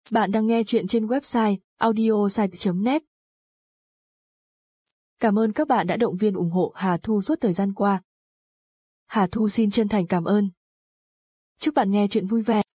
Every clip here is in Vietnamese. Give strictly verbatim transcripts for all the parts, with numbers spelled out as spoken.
Bạn đang nghe chuyện trên website audiosite chấm net. Cảm ơn các bạn đã động viên ủng hộ Hà Thu suốt thời gian qua. Hà Thu xin chân thành cảm ơn. Chúc bạn nghe chuyện vui vẻ.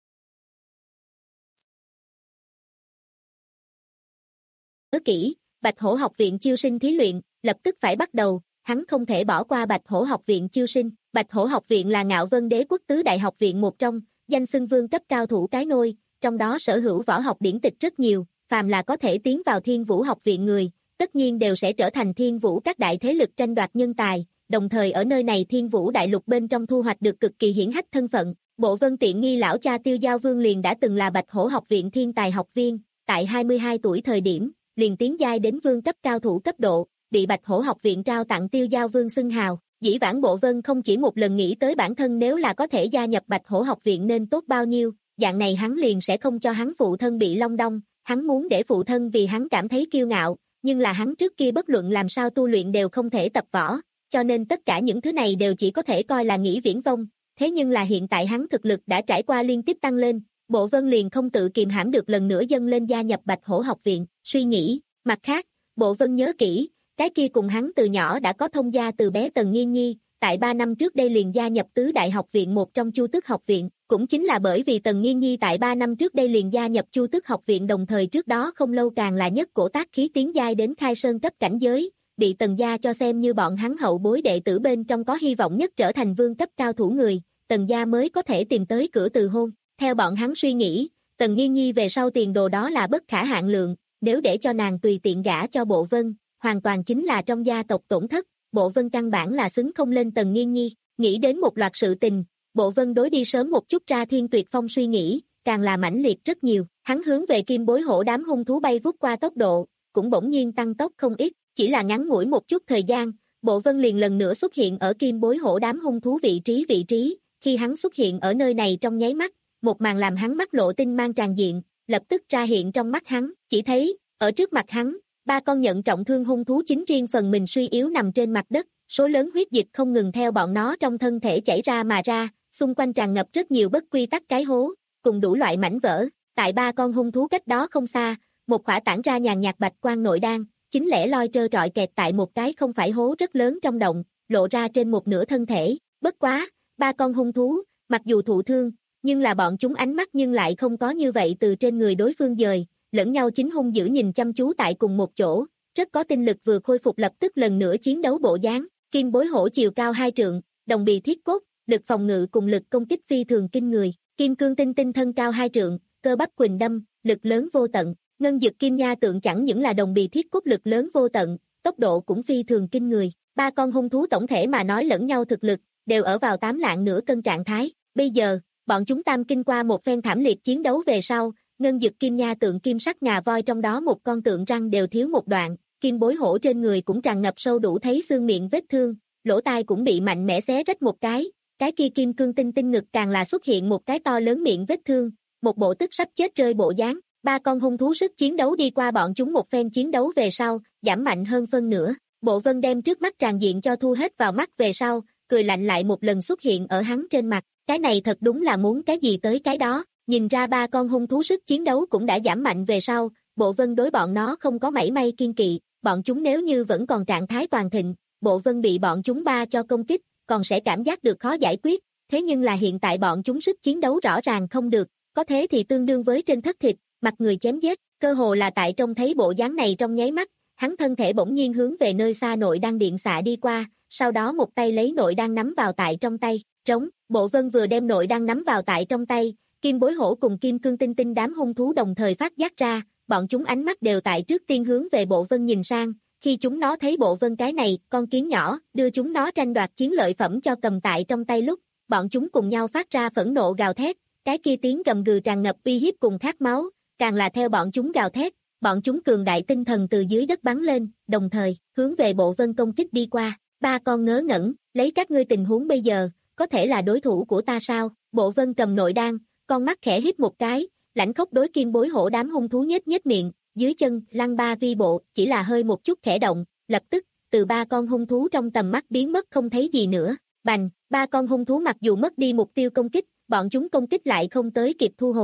Nhớ kỹ, Bạch Hổ học viện chiêu sinh thí luyện, lập tức phải bắt đầu, hắn không thể bỏ qua Bạch Hổ học viện chiêu sinh. Bạch Hổ học viện là Ngạo Vân Đế quốc tứ đại học viện một trong, danh xưng vương cấp cao thủ cái nôi, trong đó sở hữu võ học điển tịch rất nhiều, phàm là có thể tiến vào Thiên Vũ học viện người, tất nhiên đều sẽ trở thành Thiên Vũ các đại thế lực tranh đoạt nhân tài, đồng thời ở nơi này Thiên Vũ đại lục bên trong thu hoạch được cực kỳ hiển hách thân phận. Bộ Vân tiện nghi lão cha Tiêu Giao Vương liền đã từng là Bạch Hổ học viện thiên tài học viên, tại hai mươi hai tuổi thời điểm, liền tiến giai đến vương cấp cao thủ cấp độ, bị Bạch Hổ học viện trao tặng Tiêu Giao Vương xưng hào. Dĩ vãng Bộ Vân không chỉ một lần nghĩ tới bản thân nếu là có thể gia nhập Bạch Hổ học viện nên tốt bao nhiêu, dạng này hắn liền sẽ không cho hắn phụ thân bị long đong, hắn muốn để phụ thân vì hắn cảm thấy kiêu ngạo, nhưng là hắn trước kia bất luận làm sao tu luyện đều không thể tập võ, cho nên tất cả những thứ này đều chỉ có thể coi là nghĩ viễn vông, thế nhưng là hiện tại hắn thực lực đã trải qua liên tiếp tăng lên, Bộ Vân liền không tự kiềm hãm được lần nữa dâng lên gia nhập Bạch Hổ học viện, suy nghĩ. Mặt khác, Bộ Vân nhớ kỹ, cái kia cùng hắn từ nhỏ đã có thông gia từ bé Tần Nghiên Nhi, tại ba năm trước đây liền gia nhập tứ đại học viện một trong Chu Tước học viện, cũng chính là bởi vì Tần Nghiên Nhi tại ba năm trước đây liền gia nhập Chu Tước học viện đồng thời trước đó không lâu càng là nhất cổ tác khí tiến giai đến khai sơn cấp cảnh giới, bị Tần gia cho xem như bọn hắn hậu bối đệ tử bên trong có hy vọng nhất trở thành vương cấp cao thủ người, Tần gia mới có thể tìm tới cửa từ hôn. Theo bọn hắn suy nghĩ, Tần Nghiên Nhi về sau tiền đồ đó là bất khả hạn lượng, nếu để cho nàng tùy tiện gả cho Bộ Vân, hoàn toàn chính là trong gia tộc tổn thất, Bộ Vân căn bản là xứng không lên Tần Nghiên Nhi, nghĩ đến một loạt sự tình, Bộ Vân đối đi sớm một chút ra Thiên Tuyệt Phong suy nghĩ, càng là mãnh liệt rất nhiều, hắn hướng về Kim Bối Hổ đám hung thú bay vút qua tốc độ, cũng bỗng nhiên tăng tốc không ít, chỉ là ngắn ngủi một chút thời gian, Bộ Vân liền lần nữa xuất hiện ở Kim Bối Hổ đám hung thú vị trí vị trí, khi hắn xuất hiện ở nơi này trong nháy mắt, một màn làm hắn mắt lộ tinh mang tràn diện, lập tức ra hiện trong mắt hắn, chỉ thấy, ở trước mặt hắn, ba con nhận trọng thương hung thú chính riêng phần mình suy yếu nằm trên mặt đất, số lớn huyết dịch không ngừng theo bọn nó trong thân thể chảy ra mà ra, xung quanh tràn ngập rất nhiều bất quy tắc cái hố, cùng đủ loại mảnh vỡ, tại ba con hung thú cách đó không xa, một khỏa tản ra nhàn nhạt bạch quang nội đan, chính lẻ loi trơ trọi kẹt tại một cái không phải hố rất lớn trong động, lộ ra trên một nửa thân thể, bất quá, ba con hung thú, mặc dù thụ thương, nhưng là bọn chúng ánh mắt nhưng lại không có như vậy từ trên người đối phương dời, lẫn nhau chính hung dữ nhìn chăm chú tại cùng một chỗ, rất có tinh lực vừa khôi phục lập tức lần nữa chiến đấu bộ dáng. Kim Bối Hổ chiều cao hai trượng, đồng bì thiết cốt, lực phòng ngự cùng lực công kích phi thường kinh người, Kim Cương Tinh Tinh thân cao hai trượng, cơ bắp quỳnh đâm, lực lớn vô tận, Ngân Dực Kim Nha tượng chẳng những là đồng bì thiết cốt lực lớn vô tận, tốc độ cũng phi thường kinh người, ba con hung thú tổng thể mà nói lẫn nhau thực lực, đều ở vào tám lạng nửa cân trạng thái, bây giờ, bọn chúng tam kinh qua một phen thảm liệt chiến đấu về sau, Ngân Dực Kim Nha tượng kim sắc ngà voi trong đó một con tượng răng đều thiếu một đoạn, Kim Bối Hổ trên người cũng tràn ngập sâu đủ thấy xương miệng vết thương, lỗ tai cũng bị mạnh mẽ xé rách một cái, cái kia Kim Cương Tinh Tinh ngực càng là xuất hiện một cái to lớn miệng vết thương, một bộ tức sắp chết rơi bộ dáng, ba con hung thú sức chiến đấu đi qua bọn chúng một phen chiến đấu về sau, giảm mạnh hơn phân nửa, Bộ Vân đem trước mắt tràn diện cho thu hết vào mắt về sau, cười lạnh lại một lần xuất hiện ở hắn trên mặt, cái này thật đúng là muốn cái gì tới cái đó. Nhìn ra ba con hung thú sức chiến đấu cũng đã giảm mạnh về sau, Bộ Vân đối bọn nó không có mảy may kiên kỵ, bọn chúng nếu như vẫn còn trạng thái toàn thịnh, Bộ Vân bị bọn chúng ba cho công kích, còn sẽ cảm giác được khó giải quyết, thế nhưng là hiện tại bọn chúng sức chiến đấu rõ ràng không được, có thế thì tương đương với trên thất thịt, mặt người chém giết, cơ hồ là tại trông thấy bộ dáng này trong nháy mắt, hắn thân thể bỗng nhiên hướng về nơi xa nội đan điện xạ đi qua, sau đó một tay lấy nội đan nắm vào tại trong tay, trống, Bộ Vân vừa đem nội đan nắm vào tại trong tay, Kim Bối Hổ cùng Kim Cương Tinh Tinh đám hung thú đồng thời phát giác ra, bọn chúng ánh mắt đều tại trước tiên hướng về Bộ Vân nhìn sang, khi chúng nó thấy Bộ Vân cái này, con kiến nhỏ, đưa chúng nó tranh đoạt chiến lợi phẩm cho cầm tại trong tay lúc, bọn chúng cùng nhau phát ra phẫn nộ gào thét, cái kia tiếng gầm gừ tràn ngập uy hiếp cùng khát máu, càng là theo bọn chúng gào thét, bọn chúng cường đại tinh thần từ dưới đất bắn lên, đồng thời, hướng về Bộ Vân công kích đi qua, ba con ngớ ngẩn, lấy các ngươi tình huống bây giờ, có thể là đối thủ của ta sao, Bộ Vân cầm nội đan, con mắt khẽ híp một cái, lãnh khốc đối Kim Bối Hổ đám hung thú nhếch nhếch miệng, dưới chân, lăng ba vi bộ, chỉ là hơi một chút khẽ động, lập tức, từ ba con hung thú trong tầm mắt biến mất không thấy gì nữa, bành, ba con hung thú mặc dù mất đi mục tiêu công kích, bọn chúng công kích lại không tới kịp thu hồi,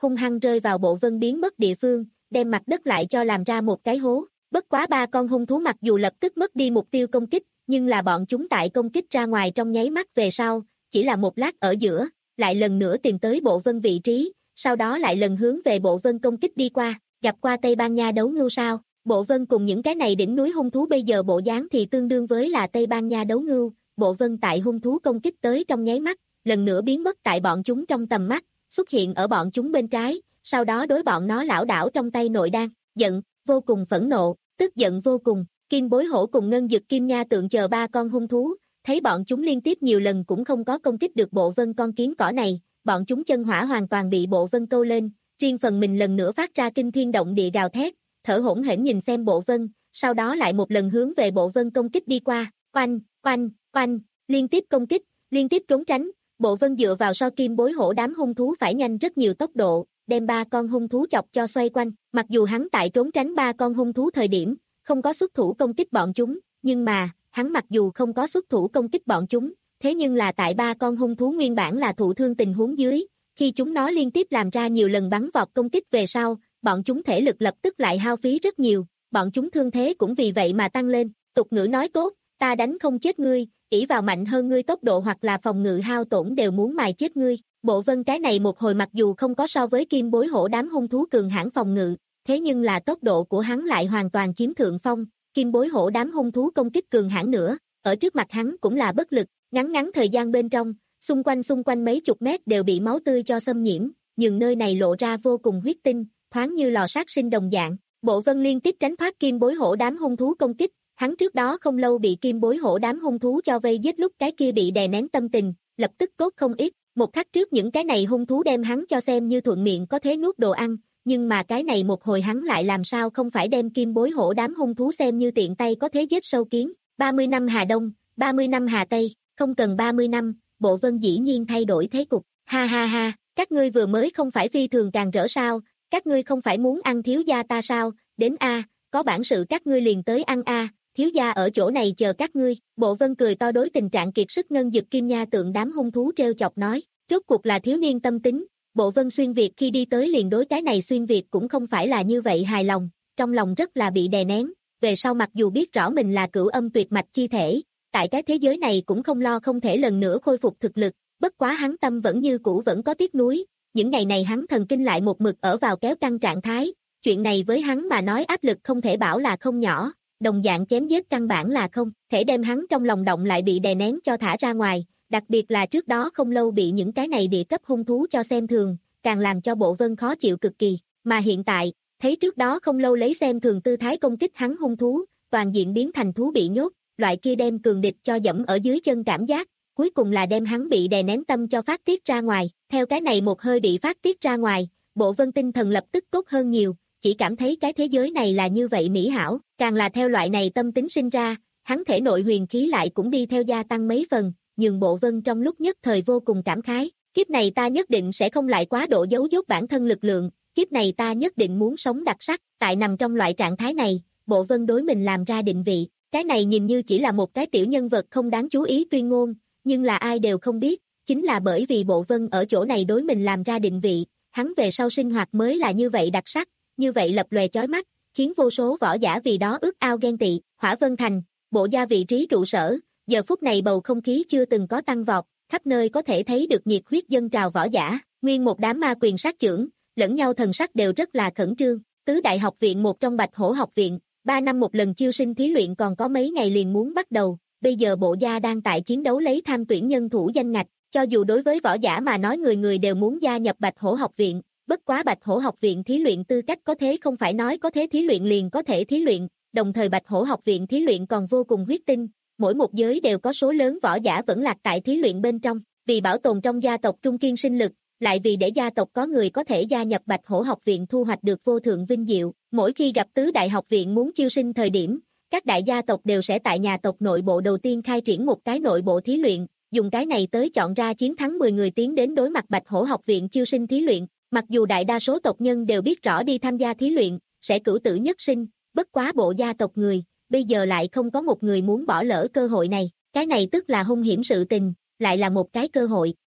hung hăng rơi vào bộ vân biến mất địa phương, đem mặt đất lại cho làm ra một cái hố. Bất quá ba con hung thú mặc dù lập tức mất đi mục tiêu công kích, nhưng là bọn chúng tại công kích ra ngoài trong nháy mắt về sau, chỉ là một lát ở giữa, lại lần nữa tìm tới bộ vân vị trí, sau đó lại lần hướng về bộ vân công kích đi qua, gặp qua Tây Ban Nha đấu ngưu sao. Bộ vân cùng những cái này đỉnh núi hung thú bây giờ bộ dáng thì tương đương với là Tây Ban Nha đấu ngưu, bộ vân tại hung thú công kích tới trong nháy mắt, lần nữa biến mất tại bọn chúng trong tầm mắt, xuất hiện ở bọn chúng bên trái, sau đó đối bọn nó lảo đảo trong tay nội đan, giận, vô cùng phẫn nộ, tức giận vô cùng. Kim Bối Hổ cùng Ngân Dực Kim Nha Tượng chờ ba con hung thú, thấy bọn chúng liên tiếp nhiều lần cũng không có công kích được bộ vân con kiến cỏ này, bọn chúng chân hỏa hoàn toàn bị bộ vân câu lên, riêng phần mình lần nữa phát ra kinh thiên động địa gào thét, thở hổn hển nhìn xem bộ vân, sau đó lại một lần hướng về bộ vân công kích đi qua, oanh, oanh, oanh, liên tiếp công kích, liên tiếp trốn tránh, bộ vân dựa vào so Kim Bối Hổ đám hung thú phải nhanh rất nhiều tốc độ, đem ba con hung thú chọc cho xoay quanh, mặc dù hắn tại trốn tránh ba con hung thú thời điểm, không có xuất thủ công kích bọn chúng, nhưng mà, hắn mặc dù không có xuất thủ công kích bọn chúng, thế nhưng là tại ba con hung thú nguyên bản là thụ thương tình huống dưới, khi chúng nó liên tiếp làm ra nhiều lần bắn vọt công kích về sau, bọn chúng thể lực lập tức lại hao phí rất nhiều, bọn chúng thương thế cũng vì vậy mà tăng lên, tục ngữ nói tốt, ta đánh không chết ngươi, ỷ vào mạnh hơn ngươi tốc độ hoặc là phòng ngự hao tổn đều muốn mài chết ngươi. Bộ vân cái này một hồi mặc dù không có so với Kim Bối Hổ đám hung thú cường hãn phòng ngự, thế nhưng là tốc độ của hắn lại hoàn toàn chiếm thượng phong, Kim Bối Hổ đám hung thú công kích cường hãn nữa, ở trước mặt hắn cũng là bất lực, ngắn ngắn thời gian bên trong, xung quanh xung quanh mấy chục mét đều bị máu tươi cho xâm nhiễm, nhưng nơi này lộ ra vô cùng huyết tinh, thoáng như lò sát sinh đồng dạng. Bộ vân liên tiếp tránh thoát Kim Bối Hổ đám hung thú công kích, hắn trước đó không lâu bị Kim Bối Hổ đám hung thú cho vây giết lúc cái kia bị đè nén tâm tình, lập tức tốt không ít, một khắc trước những cái này hung thú đem hắn cho xem như thuận miệng có thể nuốt đồ ăn, nhưng mà cái này một hồi hắn lại làm sao không phải đem Kim Bối Hổ đám hung thú xem như tiện tay có thể giết sâu kiến. ba mươi năm Hà Đông, ba mươi năm Hà Tây, không cần ba mươi năm, bộ vân dĩ nhiên thay đổi thế cục, ha ha ha, các ngươi vừa mới không phải phi thường càng rỡ sao, các ngươi không phải muốn ăn thiếu gia ta sao, đến a, có bản sự các ngươi liền tới ăn a, thiếu gia ở chỗ này chờ các ngươi. Bộ vân cười to đối tình trạng kiệt sức Ngân Dực Kim Nha Tượng đám hung thú treo chọc nói, rốt cuộc là thiếu niên tâm tính, bộ vân xuyên Việt khi đi tới liền đối cái này xuyên Việt cũng không phải là như vậy hài lòng, trong lòng rất là bị đè nén, về sau mặc dù biết rõ mình là cửu âm tuyệt mạch chi thể, tại cái thế giới này cũng không lo không thể lần nữa khôi phục thực lực, bất quá hắn tâm vẫn như cũ vẫn có tiếc nuối, những ngày này hắn thần kinh lại một mực ở vào kéo căng trạng thái, chuyện này với hắn mà nói áp lực không thể bảo là không nhỏ, đồng dạng chém giết căn bản là không thể đem hắn trong lòng động lại bị đè nén cho thả ra ngoài, đặc biệt là trước đó không lâu bị những cái này địa cấp hung thú cho xem thường, càng làm cho bộ vân khó chịu cực kỳ, mà hiện tại, thấy trước đó không lâu lấy xem thường tư thái công kích hắn hung thú, toàn diện biến thành thú bị nhốt, loại kia đem cường địch cho dẫm ở dưới chân cảm giác, cuối cùng là đem hắn bị đè nén tâm cho phát tiết ra ngoài, theo cái này một hơi bị phát tiết ra ngoài, bộ vân tinh thần lập tức tốt hơn nhiều, chỉ cảm thấy cái thế giới này là như vậy mỹ hảo, càng là theo loại này tâm tính sinh ra, hắn thể nội huyền khí lại cũng đi theo gia tăng mấy phần, nhưng bộ vân trong lúc nhất thời vô cùng cảm khái, kiếp này ta nhất định sẽ không lại quá độ giấu dốt bản thân lực lượng, kiếp này ta nhất định muốn sống đặc sắc, tại nằm trong loại trạng thái này, bộ vân đối mình làm ra định vị, cái này nhìn như chỉ là một cái tiểu nhân vật không đáng chú ý tuyên ngôn, nhưng là ai đều không biết, chính là bởi vì bộ vân ở chỗ này đối mình làm ra định vị, hắn về sau sinh hoạt mới là như vậy đặc sắc, như vậy lập lòe chói mắt, khiến vô số võ giả vì đó ước ao ghen tị. Hỏa Vân Thành, bộ gia vị trí trụ sở, giờ phút này bầu không khí chưa từng có tăng vọt, khắp nơi có thể thấy được nhiệt huyết dâng trào võ giả, nguyên một đám ma quyền sát chưởng, lẫn nhau thần sắc đều rất là khẩn trương. Tứ đại học viện một trong Bạch Hổ học viện, ba năm một lần chiêu sinh thí luyện còn có mấy ngày liền muốn bắt đầu, bây giờ bộ gia đang tại chiến đấu lấy tham tuyển nhân thủ danh ngạch, cho dù đối với võ giả mà nói người người đều muốn gia nhập Bạch Hổ học viện, bất quá Bạch Hổ học viện thí luyện tư cách có thế không phải nói có thế thí luyện liền có thể thí luyện, đồng thời Bạch Hổ học viện thí luyện còn vô cùng huyết tinh, mỗi một giới đều có số lớn võ giả vẫn lạc tại thí luyện bên trong, vì bảo tồn trong gia tộc trung kiên sinh lực, lại vì để gia tộc có người có thể gia nhập Bạch Hổ học viện thu hoạch được vô thượng vinh diệu, mỗi khi gặp tứ đại học viện muốn chiêu sinh thời điểm, các đại gia tộc đều sẽ tại nhà tộc nội bộ đầu tiên khai triển một cái nội bộ thí luyện, dùng cái này tới chọn ra chiến thắng mười người tiến đến đối mặt Bạch Hổ học viện chiêu sinh thí luyện, mặc dù đại đa số tộc nhân đều biết rõ đi tham gia thí luyện, sẽ cửu tử nhất sinh, bất quá bộ gia tộc người, bây giờ lại không có một người muốn bỏ lỡ cơ hội này, cái này tức là hung hiểm sự tình, lại là một cái cơ hội,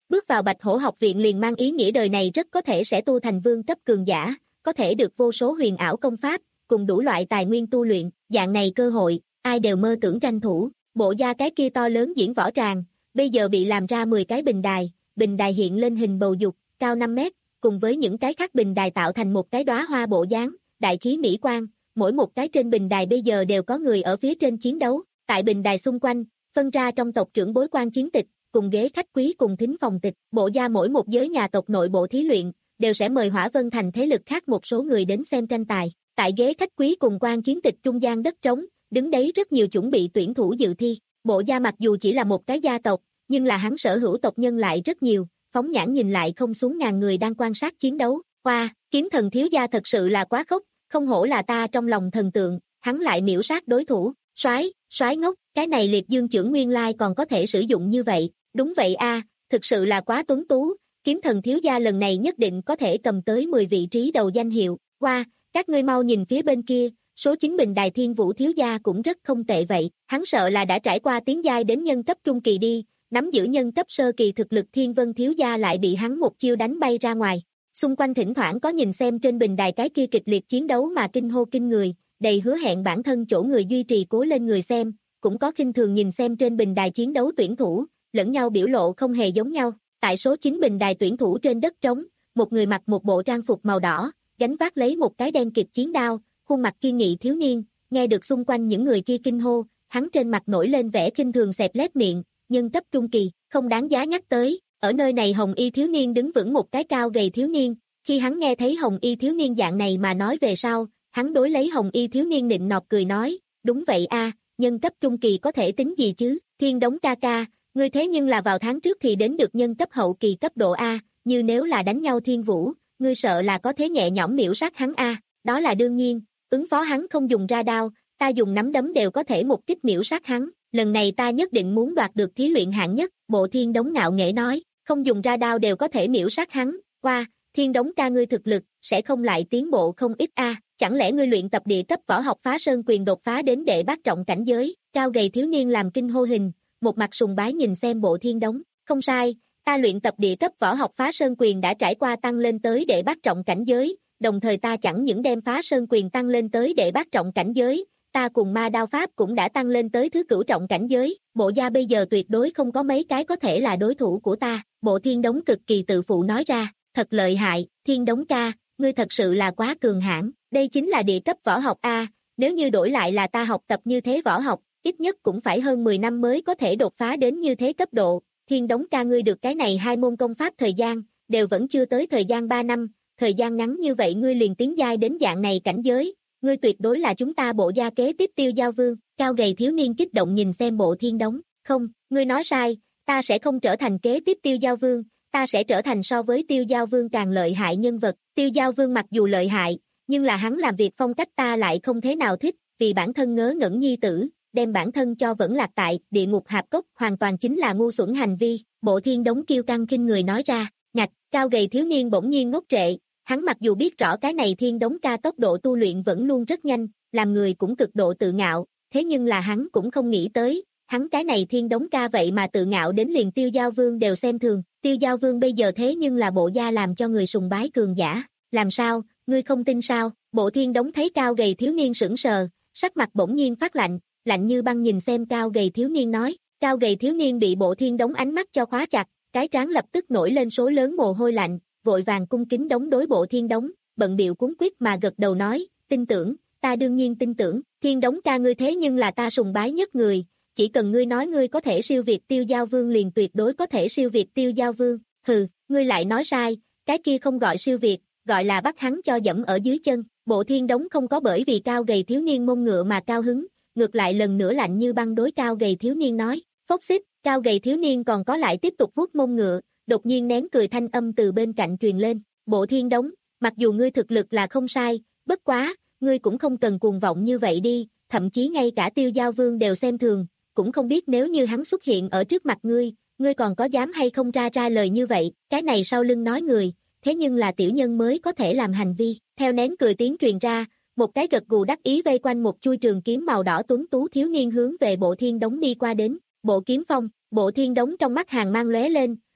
Bước vào Bạch Hổ học viện liền mang ý nghĩa đời này rất có thể sẽ tu thành vương cấp cường giả, có thể được vô số huyền ảo công pháp, cùng đủ loại tài nguyên tu luyện, dạng này cơ hội, ai đều mơ tưởng tranh thủ. Bộ gia cái kia to lớn diễn võ tràng, bây giờ bị làm ra mười cái bình đài, bình đài hiện lên hình bầu dục, cao năm mét, cùng với những cái khác bình đài tạo thành một cái đóa hoa bộ dáng, đại khí mỹ quan, mỗi một cái trên bình đài bây giờ đều có người ở phía trên chiến đấu, tại bình đài xung quanh, phân ra trong tộc trưởng bối quan chiến tịch, cùng ghế khách quý cùng thính phòng tịch, bộ gia mỗi một giới nhà tộc nội bộ thí luyện, đều sẽ mời Hỏa Vân thành thế lực khác một số người đến xem tranh tài. Tại ghế khách quý cùng quan chiến tịch trung gian đất trống, đứng đấy rất nhiều chuẩn bị tuyển thủ dự thi. Bộ gia mặc dù chỉ là một cái gia tộc, nhưng là hắn sở hữu tộc nhân lại rất nhiều, phóng nhãn nhìn lại không xuống ngàn người đang quan sát chiến đấu. Hoa, Kiếm Thần thiếu gia thật sự là quá khốc, không hổ là ta trong lòng thần tượng, hắn lại miễu sát đối thủ. Soái, soái ngốc, cái này Liệt Dương chưởng nguyên lai còn có thể sử dụng như vậy. Đúng vậy a, thực sự là quá tuấn tú, Kiếm Thần thiếu gia lần này nhất định có thể cầm tới mười vị trí đầu danh hiệu. Hoa, wow, các ngươi mau nhìn phía bên kia, số chín bình đài Thiên Vũ thiếu gia cũng rất không tệ vậy, hắn sợ là đã trải qua tiến giai đến nhân cấp trung kỳ đi, nắm giữ nhân cấp sơ kỳ thực lực Thiên Vân thiếu gia lại bị hắn một chiêu đánh bay ra ngoài. Xung quanh thỉnh thoảng có nhìn xem trên bình đài cái kia kịch liệt chiến đấu mà kinh hô kinh người, đầy hứa hẹn bản thân chỗ người duy trì cố lên người xem, cũng có khinh thường nhìn xem trên bình đài chiến đấu tuyển thủ, lẫn nhau biểu lộ không hề giống nhau. Tại số chín bình đài tuyển thủ trên đất trống, một người mặc một bộ trang phục màu đỏ, gánh vác lấy một cái đen kịt chiến đao, khuôn mặt kiên nghị thiếu niên, nghe được xung quanh những người kia kinh hô, hắn trên mặt nổi lên vẻ khinh thường xẹp lép miệng, nhân cấp trung kỳ, không đáng giá nhắc tới. Ở nơi này hồng y thiếu niên đứng vững một cái cao gầy thiếu niên, khi hắn nghe thấy hồng y thiếu niên dạng này mà nói về sau, hắn đối lấy hồng y thiếu niên nịnh nọt cười nói, đúng vậy a, nhân cấp trung kỳ có thể tính gì chứ, Thiên Đống ca ca, ngươi thế nhưng là vào tháng trước thì đến được nhân cấp hậu kỳ cấp độ A, như nếu là đánh nhau Thiên Vũ, ngươi sợ là có thế nhẹ nhõm miễu sát hắn A, đó là đương nhiên, ứng phó hắn không dùng ra đao, ta dùng nắm đấm đều có thể một kích miễu sát hắn, lần này ta nhất định muốn đoạt được thí luyện hạng nhất, Bộ Thiên Đống ngạo nghễ nói, không dùng ra đao đều có thể miễu sát hắn, qua, Thiên Đống ca ngươi thực lực, sẽ không lại tiến bộ không ít A, chẳng lẽ ngươi luyện tập địa cấp võ học phá sơn quyền đột phá đến đệ bát trọng cảnh giới, cao gầy thiếu niên làm kinh hô hình, một mặt sùng bái nhìn xem Bộ Thiên Đống, không sai, ta luyện tập địa cấp võ học phá sơn quyền đã trải qua tăng lên tới đệ bát trọng cảnh giới, đồng thời ta chẳng những đem phá sơn quyền tăng lên tới đệ bát trọng cảnh giới, ta cùng ma đao pháp cũng đã tăng lên tới thứ cửu trọng cảnh giới, bộ gia bây giờ tuyệt đối không có mấy cái có thể là đối thủ của ta, Bộ Thiên Đống cực kỳ tự phụ nói ra, thật lợi hại, Thiên Đống ca, ngươi thật sự là quá cường hãn, đây chính là địa cấp võ học A, nếu như đổi lại là ta học tập như thế võ học, ít nhất cũng phải hơn mười năm mới có thể đột phá đến như thế cấp độ, Thiên Đống ca ngươi được cái này hai môn công pháp thời gian, đều vẫn chưa tới thời gian ba năm, thời gian ngắn như vậy ngươi liền tiến giai đến dạng này cảnh giới, ngươi tuyệt đối là chúng ta bộ gia kế tiếp Tiêu Giao Vương, cao gầy thiếu niên kích động nhìn xem Bộ Thiên Đống, không, ngươi nói sai, ta sẽ không trở thành kế tiếp Tiêu Giao Vương, ta sẽ trở thành so với Tiêu Giao Vương càng lợi hại nhân vật, Tiêu Giao Vương mặc dù lợi hại, nhưng là hắn làm việc phong cách ta lại không thế nào thích, vì bản thân ngớ ngẩn nhi tử, đem bản thân cho vẫn lạc tại địa ngục hạp cốc hoàn toàn chính là ngu xuẩn hành vi, Bộ Thiên Đống kiêu căng khinh người nói ra, ngạch, cao gầy thiếu niên bỗng nhiên ngốc trệ, hắn mặc dù biết rõ cái này Thiên Đống ca tốc độ tu luyện vẫn luôn rất nhanh, làm người cũng cực độ tự ngạo, thế nhưng là hắn cũng không nghĩ tới, hắn cái này Thiên Đống ca vậy mà tự ngạo đến liền Tiêu Giao Vương đều xem thường, Tiêu Giao Vương bây giờ thế nhưng là bộ gia làm cho người sùng bái cường giả, làm sao, ngươi không tin sao, Bộ Thiên Đống thấy cao gầy thiếu niên sững sờ, sắc mặt bỗng nhiên phát lạnh, lạnh như băng nhìn xem cao gầy thiếu niên nói, cao gầy thiếu niên bị Bộ Thiên Đống ánh mắt cho khóa chặt, cái trán lập tức nổi lên số lớn mồ hôi lạnh, vội vàng cung kính đống đối Bộ Thiên Đống, bận biểu cuống quýt mà gật đầu nói, tin tưởng, ta đương nhiên tin tưởng, Thiên Đống ca ngươi thế nhưng là ta sùng bái nhất người, chỉ cần ngươi nói ngươi có thể siêu việt Tiêu Giao Vương liền tuyệt đối có thể siêu việt Tiêu Giao Vương, hừ, ngươi lại nói sai, cái kia không gọi siêu việt, gọi là bắt hắn cho dẫm ở dưới chân, Bộ Thiên Đống không có bởi vì cao gầy thiếu niên mông ngựa mà cao hứng, ngược lại lần nữa lạnh như băng đối cao gầy thiếu niên nói, phốc xích, cao gầy thiếu niên còn có lại tiếp tục vuốt mông ngựa, đột nhiên nén cười thanh âm từ bên cạnh truyền lên, Bộ Thiên Đống, mặc dù ngươi thực lực là không sai, bất quá, ngươi cũng không cần cuồng vọng như vậy đi, thậm chí ngay cả Tiêu Giao Vương đều xem thường, cũng không biết nếu như hắn xuất hiện ở trước mặt ngươi, ngươi còn có dám hay không ra ra lời như vậy, cái này sau lưng nói người, thế nhưng là tiểu nhân mới có thể làm hành vi, theo nén cười tiếng truyền ra, một cái gật gù đắc ý vây quanh một chui trường kiếm màu đỏ tuấn tú thiếu niên hướng về Bộ Thiên Đống đi qua đến, Bộ Kiếm Phong, Bộ Thiên Đống trong mắt hàng mang lóe lên,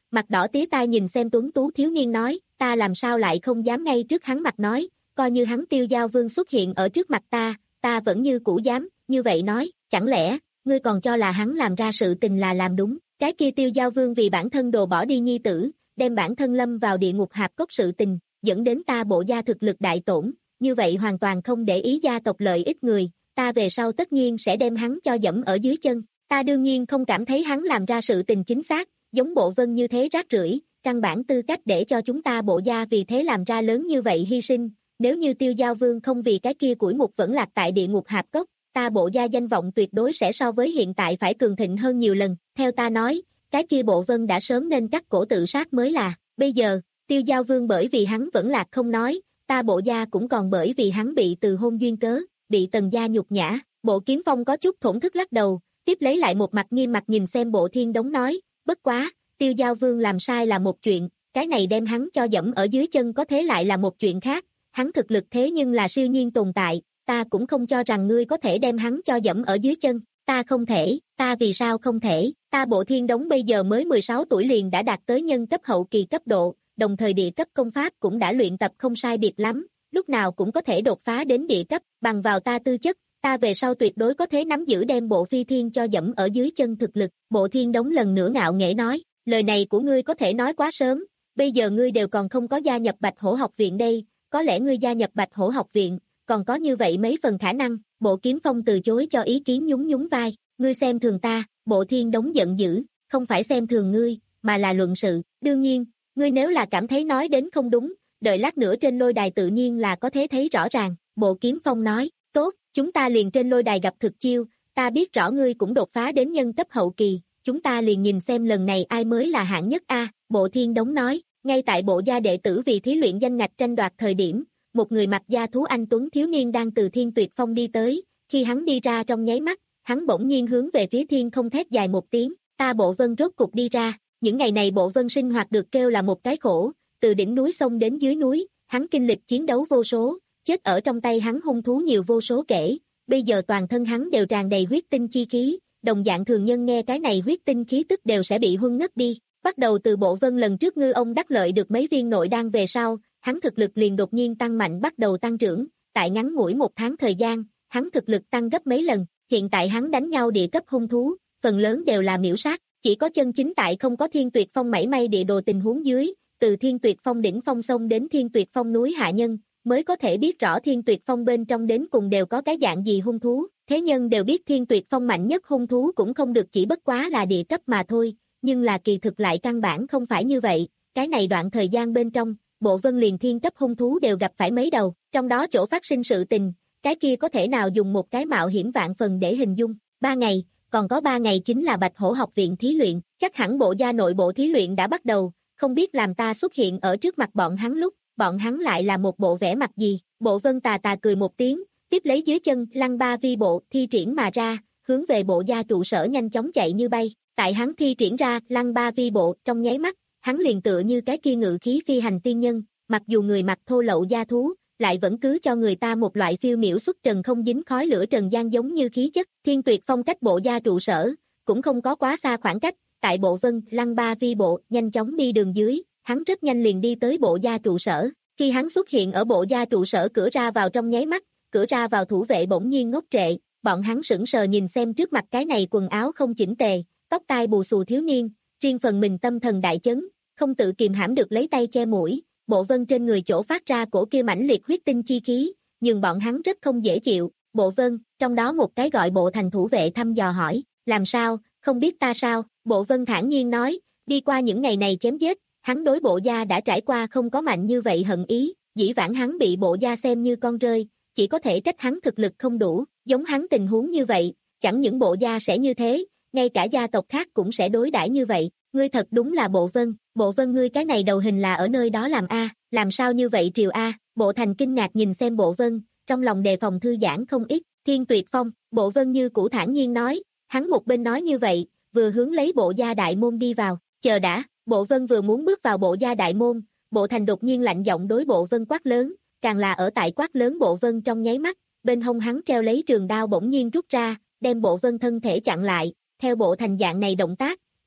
Mặt đỏ tía tai nhìn xem tuấn tú thiếu niên nói, ta làm sao lại không dám ngay trước hắn mặt nói, coi như hắn Tiêu Giao Vương xuất hiện ở trước mặt ta, ta vẫn như cũ dám, như vậy nói, chẳng lẽ, ngươi còn cho là hắn làm ra sự tình là làm đúng, cái kia Tiêu Giao Vương vì bản thân đồ bỏ đi nhi tử, đem bản thân lâm vào địa ngục hạp cốc sự tình, dẫn đến ta bộ gia thực lực đại tổn, như vậy hoàn toàn không để ý gia tộc lợi ích người, ta về sau tất nhiên sẽ đem hắn cho dẫm ở dưới chân, ta đương nhiên không cảm thấy hắn làm ra sự tình chính xác, giống Bộ Vân như thế rác rưởi, căn bản tư cách để cho chúng ta bộ gia vì thế làm ra lớn như vậy hy sinh, nếu như Tiêu Giao Vương không vì cái kia củi mục vẫn lạc tại địa ngục hạp cốc, ta bộ gia danh vọng tuyệt đối sẽ so với hiện tại phải cường thịnh hơn nhiều lần, theo ta nói, cái kia Bộ Vân đã sớm nên cắt cổ tự sát mới là, bây giờ, Tiêu Giao Vương bởi vì hắn vẫn lạc không nói, ta bộ gia cũng còn bởi vì hắn bị từ hôn duyên cớ, bị Tần gia nhục nhã, Bộ Kiếm Phong có chút thổn thức lắc đầu, tiếp lấy lại một mặt nghiêm mặt nhìn xem Bộ Thiên Đống nói, bất quá, Tiêu Giao Vương làm sai là một chuyện, cái này đem hắn cho dẫm ở dưới chân có thế lại là một chuyện khác, hắn thực lực thế nhưng là siêu nhiên tồn tại, ta cũng không cho rằng ngươi có thể đem hắn cho dẫm ở dưới chân, ta không thể, ta vì sao không thể, ta Bộ Thiên Đống bây giờ mới mười sáu tuổi liền đã đạt tới nhân cấp hậu kỳ cấp độ, đồng thời địa cấp công pháp cũng đã luyện tập không sai biệt lắm, lúc nào cũng có thể đột phá đến địa cấp, bằng vào ta tư chất, ta về sau tuyệt đối có thể nắm giữ đem Bộ Phi Thiên cho dẫm ở dưới chân thực lực, Bộ Thiên Đống lần nữa ngạo nghễ nói, lời này của ngươi có thể nói quá sớm, bây giờ ngươi đều còn không có gia nhập Bạch Hổ học viện đây, có lẽ ngươi gia nhập Bạch Hổ học viện, còn có như vậy mấy phần khả năng, Bộ Kiếm Phong từ chối cho ý kiến nhún nhún vai, ngươi xem thường ta, Bộ Thiên Đống giận dữ, không phải xem thường ngươi, mà là luận sự, đương nhiên, ngươi nếu là cảm thấy nói đến không đúng, đợi lát nữa trên lôi đài tự nhiên là có thể thấy rõ ràng, Bộ Kiếm Phong nói, tốt, chúng ta liền trên lôi đài gặp thực chiêu, ta biết rõ ngươi cũng đột phá đến nhân cấp hậu kỳ, chúng ta liền nhìn xem lần này ai mới là hạng nhất a, Bộ Thiên Đống nói, ngay tại bộ gia đệ tử vì thí luyện danh ngạch tranh đoạt thời điểm, một người mặc da thú anh tuấn thiếu niên đang từ Thiên Tuyệt Phong đi tới, khi hắn đi ra trong nháy mắt, hắn bỗng nhiên hướng về phía thiên không thét dài một tiếng, ta Bộ Vân rốt cục đi ra, những ngày này Bộ Vân sinh hoạt được kêu là một cái khổ, từ đỉnh núi sông đến dưới núi, hắn kinh lịch chiến đấu vô số, chết ở trong tay hắn hung thú nhiều vô số kể, bây giờ toàn thân hắn đều tràn đầy huyết tinh chi khí, đồng dạng thường nhân nghe cái này huyết tinh khí tức đều sẽ bị huân ngất đi. Bắt đầu từ Bộ Vân lần trước ngư ông đắc lợi được mấy viên nội đan về sau, hắn thực lực liền đột nhiên tăng mạnh bắt đầu tăng trưởng, tại ngắn ngủi một tháng thời gian, hắn thực lực tăng gấp mấy lần, hiện tại hắn đánh nhau địa cấp hung thú, phần lớn đều là miểu sát, chỉ có chân chính tại không có Thiên Tuyệt Phong mảy may địa đồ tình huống dưới, từ Thiên Tuyệt Phong đỉnh phong sông đến Thiên Tuyệt Phong núi hạ nhân, mới có thể biết rõ Thiên Tuyệt Phong bên trong đến cùng đều có cái dạng gì hung thú, thế nhân đều biết Thiên Tuyệt Phong mạnh nhất hung thú cũng không được chỉ bất quá là địa cấp mà thôi, nhưng là kỳ thực lại căn bản không phải như vậy, cái này đoạn thời gian bên trong, Bộ Vân liền thiên cấp hung thú đều gặp phải mấy đầu, trong đó chỗ phát sinh sự tình, cái kia có thể nào dùng một cái mạo hiểm vạn phần để hình dung, ba ngày, còn có ba ngày chính là Bạch Hổ học viện thí luyện, chắc hẳn bộ gia nội bộ thí luyện đã bắt đầu, không biết làm ta xuất hiện ở trước mặt bọn hắn lúc, bọn hắn lại là một bộ vẻ mặt gì, Bộ Vân tà tà cười một tiếng, tiếp lấy dưới chân lăng ba vi bộ thi triển mà ra, hướng về bộ gia trụ sở nhanh chóng chạy như bay. Tại hắn thi triển ra lăng ba vi bộ trong nháy mắt, hắn liền tựa như cái kia ngự khí phi hành tiên nhân, mặc dù người mặc thô lậu da thú, lại vẫn cứ cho người ta một loại phiêu miểu xuất trần không dính khói lửa trần gian giống như khí chất. Thiên Tuyệt Phong cách bộ gia trụ sở, cũng không có quá xa khoảng cách, tại Bộ Vân lăng ba vi bộ nhanh chóng đi đường dưới, hắn rất nhanh liền đi tới bộ gia trụ sở. Khi hắn xuất hiện ở bộ gia trụ sở cửa ra vào trong nháy mắt, cửa ra vào thủ vệ bỗng nhiên ngốc trệ, bọn hắn sững sờ nhìn xem trước mặt cái này quần áo không chỉnh tề, tóc tai bù xù thiếu niên, riêng phần mình tâm thần đại chấn, không tự kìm hãm được lấy tay che mũi, Bộ Vân trên người chỗ phát ra cổ kia mãnh liệt huyết tinh chi khí, nhưng bọn hắn rất không dễ chịu. Bộ Vân, trong đó một cái gọi Bộ Thành thủ vệ thăm dò hỏi, làm sao, không biết ta sao? Bộ Vân thản nhiên nói, đi qua những ngày này chém giết, hắn đối bộ gia đã trải qua không có mạnh như vậy hận ý, dĩ vãng hắn bị bộ gia xem như con rơi, chỉ có thể trách hắn thực lực không đủ, giống hắn tình huống như vậy, chẳng những bộ gia sẽ như thế, ngay cả gia tộc khác cũng sẽ đối đãi như vậy, ngươi thật đúng là Bộ Vân, Bộ Vân ngươi cái này đầu hình là ở nơi đó làm a, làm sao như vậy Triều a? Bộ Thành kinh ngạc nhìn xem Bộ Vân, trong lòng đề phòng thư giãn không ít. Thiên Tuyệt Phong, Bộ Vân như cũ thản nhiên nói, hắn một bên nói như vậy, vừa hướng lấy bộ gia đại môn đi vào, chờ đã, Bộ Vân vừa muốn bước vào bộ gia đại môn, Bộ Thành đột nhiên lạnh giọng đối Bộ Vân quát lớn, càng là ở tại quát lớn Bộ Vân trong nháy mắt, bên hông hắn treo lấy trường đao bỗng nhiên rút ra, đem Bộ Vân thân thể chặn lại, theo Bộ Thành dạng này động tác,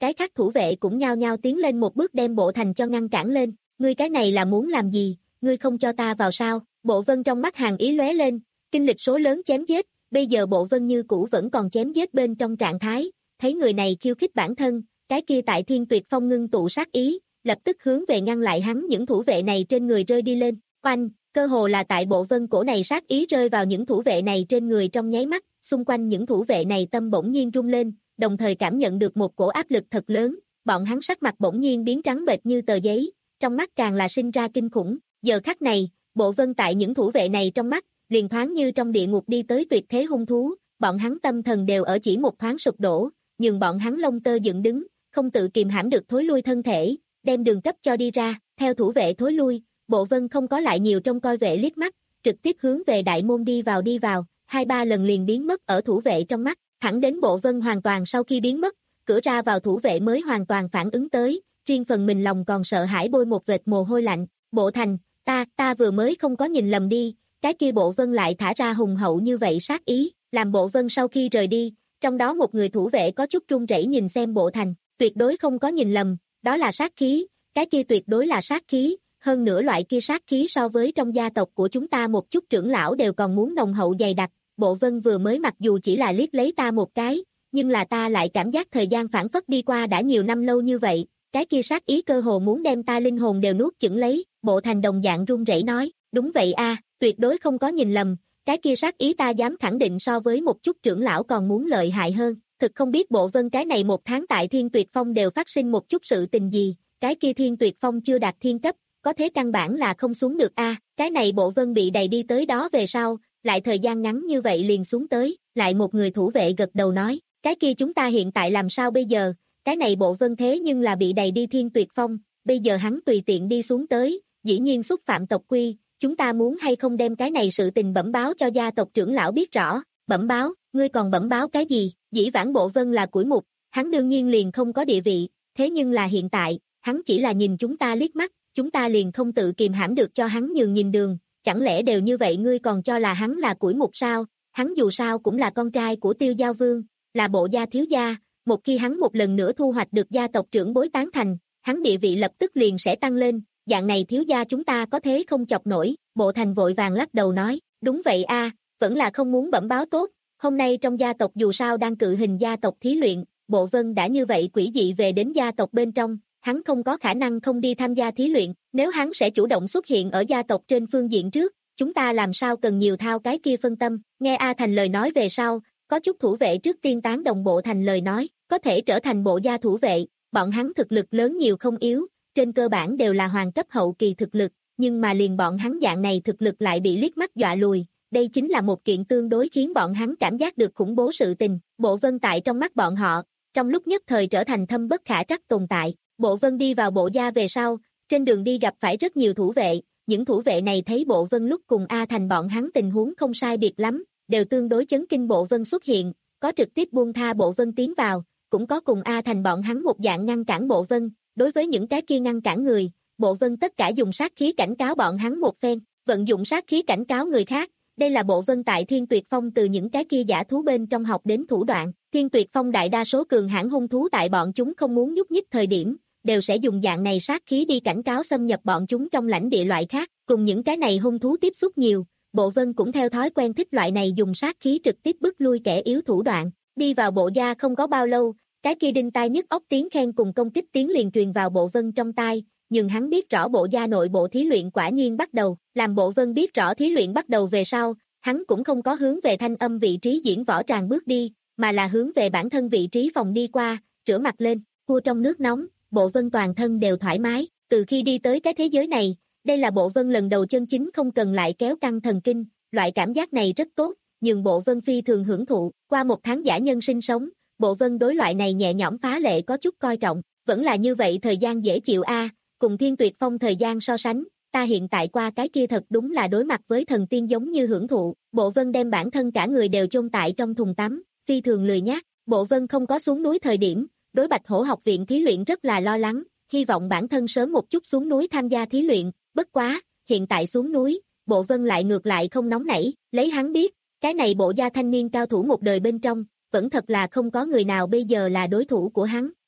cái khác thủ vệ cũng nhao nhao tiến lên một bước đem Bộ Thành cho ngăn cản lên. Ngươi cái này là muốn làm gì, ngươi không cho ta vào sao? Bộ Vân trong mắt hàn ý lóe lên, kinh lịch số lớn chém giết, bây giờ Bộ Vân như cũ vẫn còn chém giết bên trong trạng thái, thấy người này khiêu khích bản thân, cái kia tại Thiên Tuyệt Phong ngưng tụ sát ý, lập tức hướng về ngăn lại hắn những thủ vệ này trên người rơi đi lên. Oanh, cơ hồ là tại Bộ Vân cổ này sát ý rơi vào những thủ vệ này trên người trong nháy mắt, xung quanh những thủ vệ này tâm bỗng nhiên rung lên, đồng thời cảm nhận được một cổ áp lực thật lớn, bọn hắn sắc mặt bỗng nhiên biến trắng bệch như tờ giấy, trong mắt càng là sinh ra kinh khủng. Giờ khắc này, Bộ Vân tại những thủ vệ này trong mắt, liền thoáng như trong địa ngục đi tới tuyệt thế hung thú, bọn hắn tâm thần đều ở chỉ một thoáng sụp đổ, nhưng bọn hắn lông tơ dựng đứng, không tự kìm hãm được thối lui thân thể, đem đường cấp cho đi ra, theo thủ vệ thối lui, Bộ Vân không có lại nhiều trông coi vệ liếc mắt, trực tiếp hướng về đại môn đi vào đi vào, hai ba lần liền biến mất ở thủ vệ trong mắt, thẳng đến Bộ Vân hoàn toàn sau khi biến mất, cửa ra vào thủ vệ mới hoàn toàn phản ứng tới, riêng phần mình lòng còn sợ hãi bôi một vệt mồ hôi lạnh. Bộ Thành, ta, ta vừa mới không có nhìn lầm đi, cái kia Bộ Vân lại thả ra hùng hậu như vậy sát ý, làm Bộ Vân sau khi rời đi, trong đó một người thủ vệ có chút run rẩy nhìn xem Bộ Thành, tuyệt đối không có nhìn lầm, đó là sát khí, cái kia tuyệt đối là sát khí, hơn nữa loại kia sát khí so với trong gia tộc của chúng ta một chút trưởng lão đều còn muốn nồng hậu dày đặc. Bộ Vân vừa mới mặc dù chỉ là liếc lấy ta một cái, nhưng là ta lại cảm giác thời gian phản phất đi qua đã nhiều năm lâu như vậy, cái kia sát ý cơ hồ muốn đem ta linh hồn đều nuốt chửng lấy. Bộ Thành đồng dạng run rẩy nói, đúng vậy a, tuyệt đối không có nhìn lầm, cái kia sát ý ta dám khẳng định so với một chút trưởng lão còn muốn lợi hại hơn. Thực không biết Bộ Vân cái này một tháng tại Thiên Tuyệt Phong đều phát sinh một chút sự tình gì, cái kia Thiên Tuyệt Phong chưa đạt thiên cấp, có thế căn bản là không xuống được a, cái này Bộ Vân bị đẩy đi tới đó về sau, lại thời gian ngắn như vậy liền xuống tới, lại một người thủ vệ gật đầu nói, cái kia chúng ta hiện tại làm sao bây giờ, cái này Bộ Vân thế nhưng là bị đẩy đi Thiên Tuyệt Phong, bây giờ hắn tùy tiện đi xuống tới, dĩ nhiên xúc phạm tộc quy, chúng ta muốn hay không đem cái này sự tình bẩm báo cho gia tộc trưởng lão biết rõ. Bẩm báo, ngươi còn bẩm báo cái gì? Dĩ vãng Bộ Vân là củi mục, hắn đương nhiên liền không có địa vị, thế nhưng là hiện tại, hắn chỉ là nhìn chúng ta liếc mắt, chúng ta liền không tự kìm hãm được cho hắn nhường nhìn đường, chẳng lẽ đều như vậy ngươi còn cho là hắn là củi mục sao? Hắn dù sao cũng là con trai của Tiêu Giao Vương, là Bộ gia thiếu gia, một khi hắn một lần nữa thu hoạch được gia tộc trưởng bối tán thành, hắn địa vị lập tức liền sẽ tăng lên, dạng này thiếu gia chúng ta có thế không chọc nổi. Bộ Thành vội vàng lắc đầu nói, đúng vậy a, vẫn là không muốn bẩm báo tốt, hôm nay trong gia tộc dù sao đang cự hình gia tộc thí luyện, Bộ Vân đã như vậy quỷ dị về đến gia tộc bên trong, hắn không có khả năng không đi tham gia thí luyện, nếu hắn sẽ chủ động xuất hiện ở gia tộc trên phương diện trước, chúng ta làm sao cần nhiều thao cái kia phân tâm. Nghe A Thành lời nói về sau, có chút thủ vệ trước tiên tán đồng Bộ Thành lời nói, có thể trở thành bộ gia thủ vệ, bọn hắn thực lực lớn nhiều không yếu, trên cơ bản đều là hoàng cấp hậu kỳ thực lực, nhưng mà liền bọn hắn dạng này thực lực lại bị liếc mắt dọa lùi, đây chính là một kiện tương đối khiến bọn hắn cảm giác được khủng bố sự tình. Bộ Vân tại trong mắt bọn họ, trong lúc nhất thời trở thành thâm bất khả trắc tồn tại. Bộ Vân đi vào bộ gia về sau, trên đường đi gặp phải rất nhiều thủ vệ, những thủ vệ này thấy Bộ Vân lúc cùng A Thành bọn hắn tình huống không sai biệt lắm, đều tương đối chấn kinh Bộ Vân xuất hiện, có trực tiếp buông tha Bộ Vân tiến vào, cũng có cùng A Thành bọn hắn một dạng ngăn cản Bộ Vân. Đối với những cái kia ngăn cản người, Bộ Vân tất cả dùng sát khí cảnh cáo bọn hắn một phen, vận dụng sát khí cảnh cáo người khác, đây là Bộ Vân tại Thiên Tuyệt Phong từ những cái kia giả thú bên trong học đến thủ đoạn. Thiên Tuyệt Phong đại đa số cường hãn hung thú tại bọn chúng không muốn nhúc nhích thời điểm, đều sẽ dùng dạng này sát khí đi cảnh cáo xâm nhập bọn chúng trong lãnh địa loại khác, cùng những cái này hung thú tiếp xúc nhiều, Bộ Vân cũng theo thói quen thích loại này dùng sát khí trực tiếp bức lui kẻ yếu thủ đoạn. Đi vào bộ gia không có bao lâu, cái kia đinh tai nhức óc tiếng khen cùng công kích tiếng liền truyền vào Bộ Vân trong tai, nhưng hắn biết rõ bộ gia nội bộ thí luyện quả nhiên bắt đầu, làm Bộ Vân biết rõ thí luyện bắt đầu về sau, hắn cũng không có hướng về thanh âm vị trí diễn võ tràng bước đi, mà là hướng về bản thân vị trí phòng đi qua, rửa mặt lên, cua trong nước nóng, Bộ Vân toàn thân đều thoải mái, từ khi đi tới cái thế giới này, đây là Bộ Vân lần đầu chân chính không cần lại kéo căng thần kinh, loại cảm giác này rất tốt, nhưng Bộ Vân phi thường hưởng thụ, qua một tháng giả nhân sinh sống, Bộ Vân đối loại này nhẹ nhõm phá lệ có chút coi trọng, vẫn là như vậy thời gian dễ chịu a, cùng Thiên Tuyệt Phong thời gian so sánh, ta hiện tại qua cái kia thật đúng là đối mặt với thần tiên giống như hưởng thụ. Bộ Vân đem bản thân cả người đều chôn tại trong thùng tắm, phi thường lười nhác. Bộ Vân không có xuống núi thời điểm, đối Bạch Hổ học viện thí luyện rất là lo lắng, hy vọng bản thân sớm một chút xuống núi tham gia thí luyện, bất quá, hiện tại xuống núi, Bộ Vân lại ngược lại không nóng nảy, lấy hắn biết, cái này bộ gia thanh niên cao thủ một đời bên trong, vẫn thật là không có người nào bây giờ là đối thủ của hắn.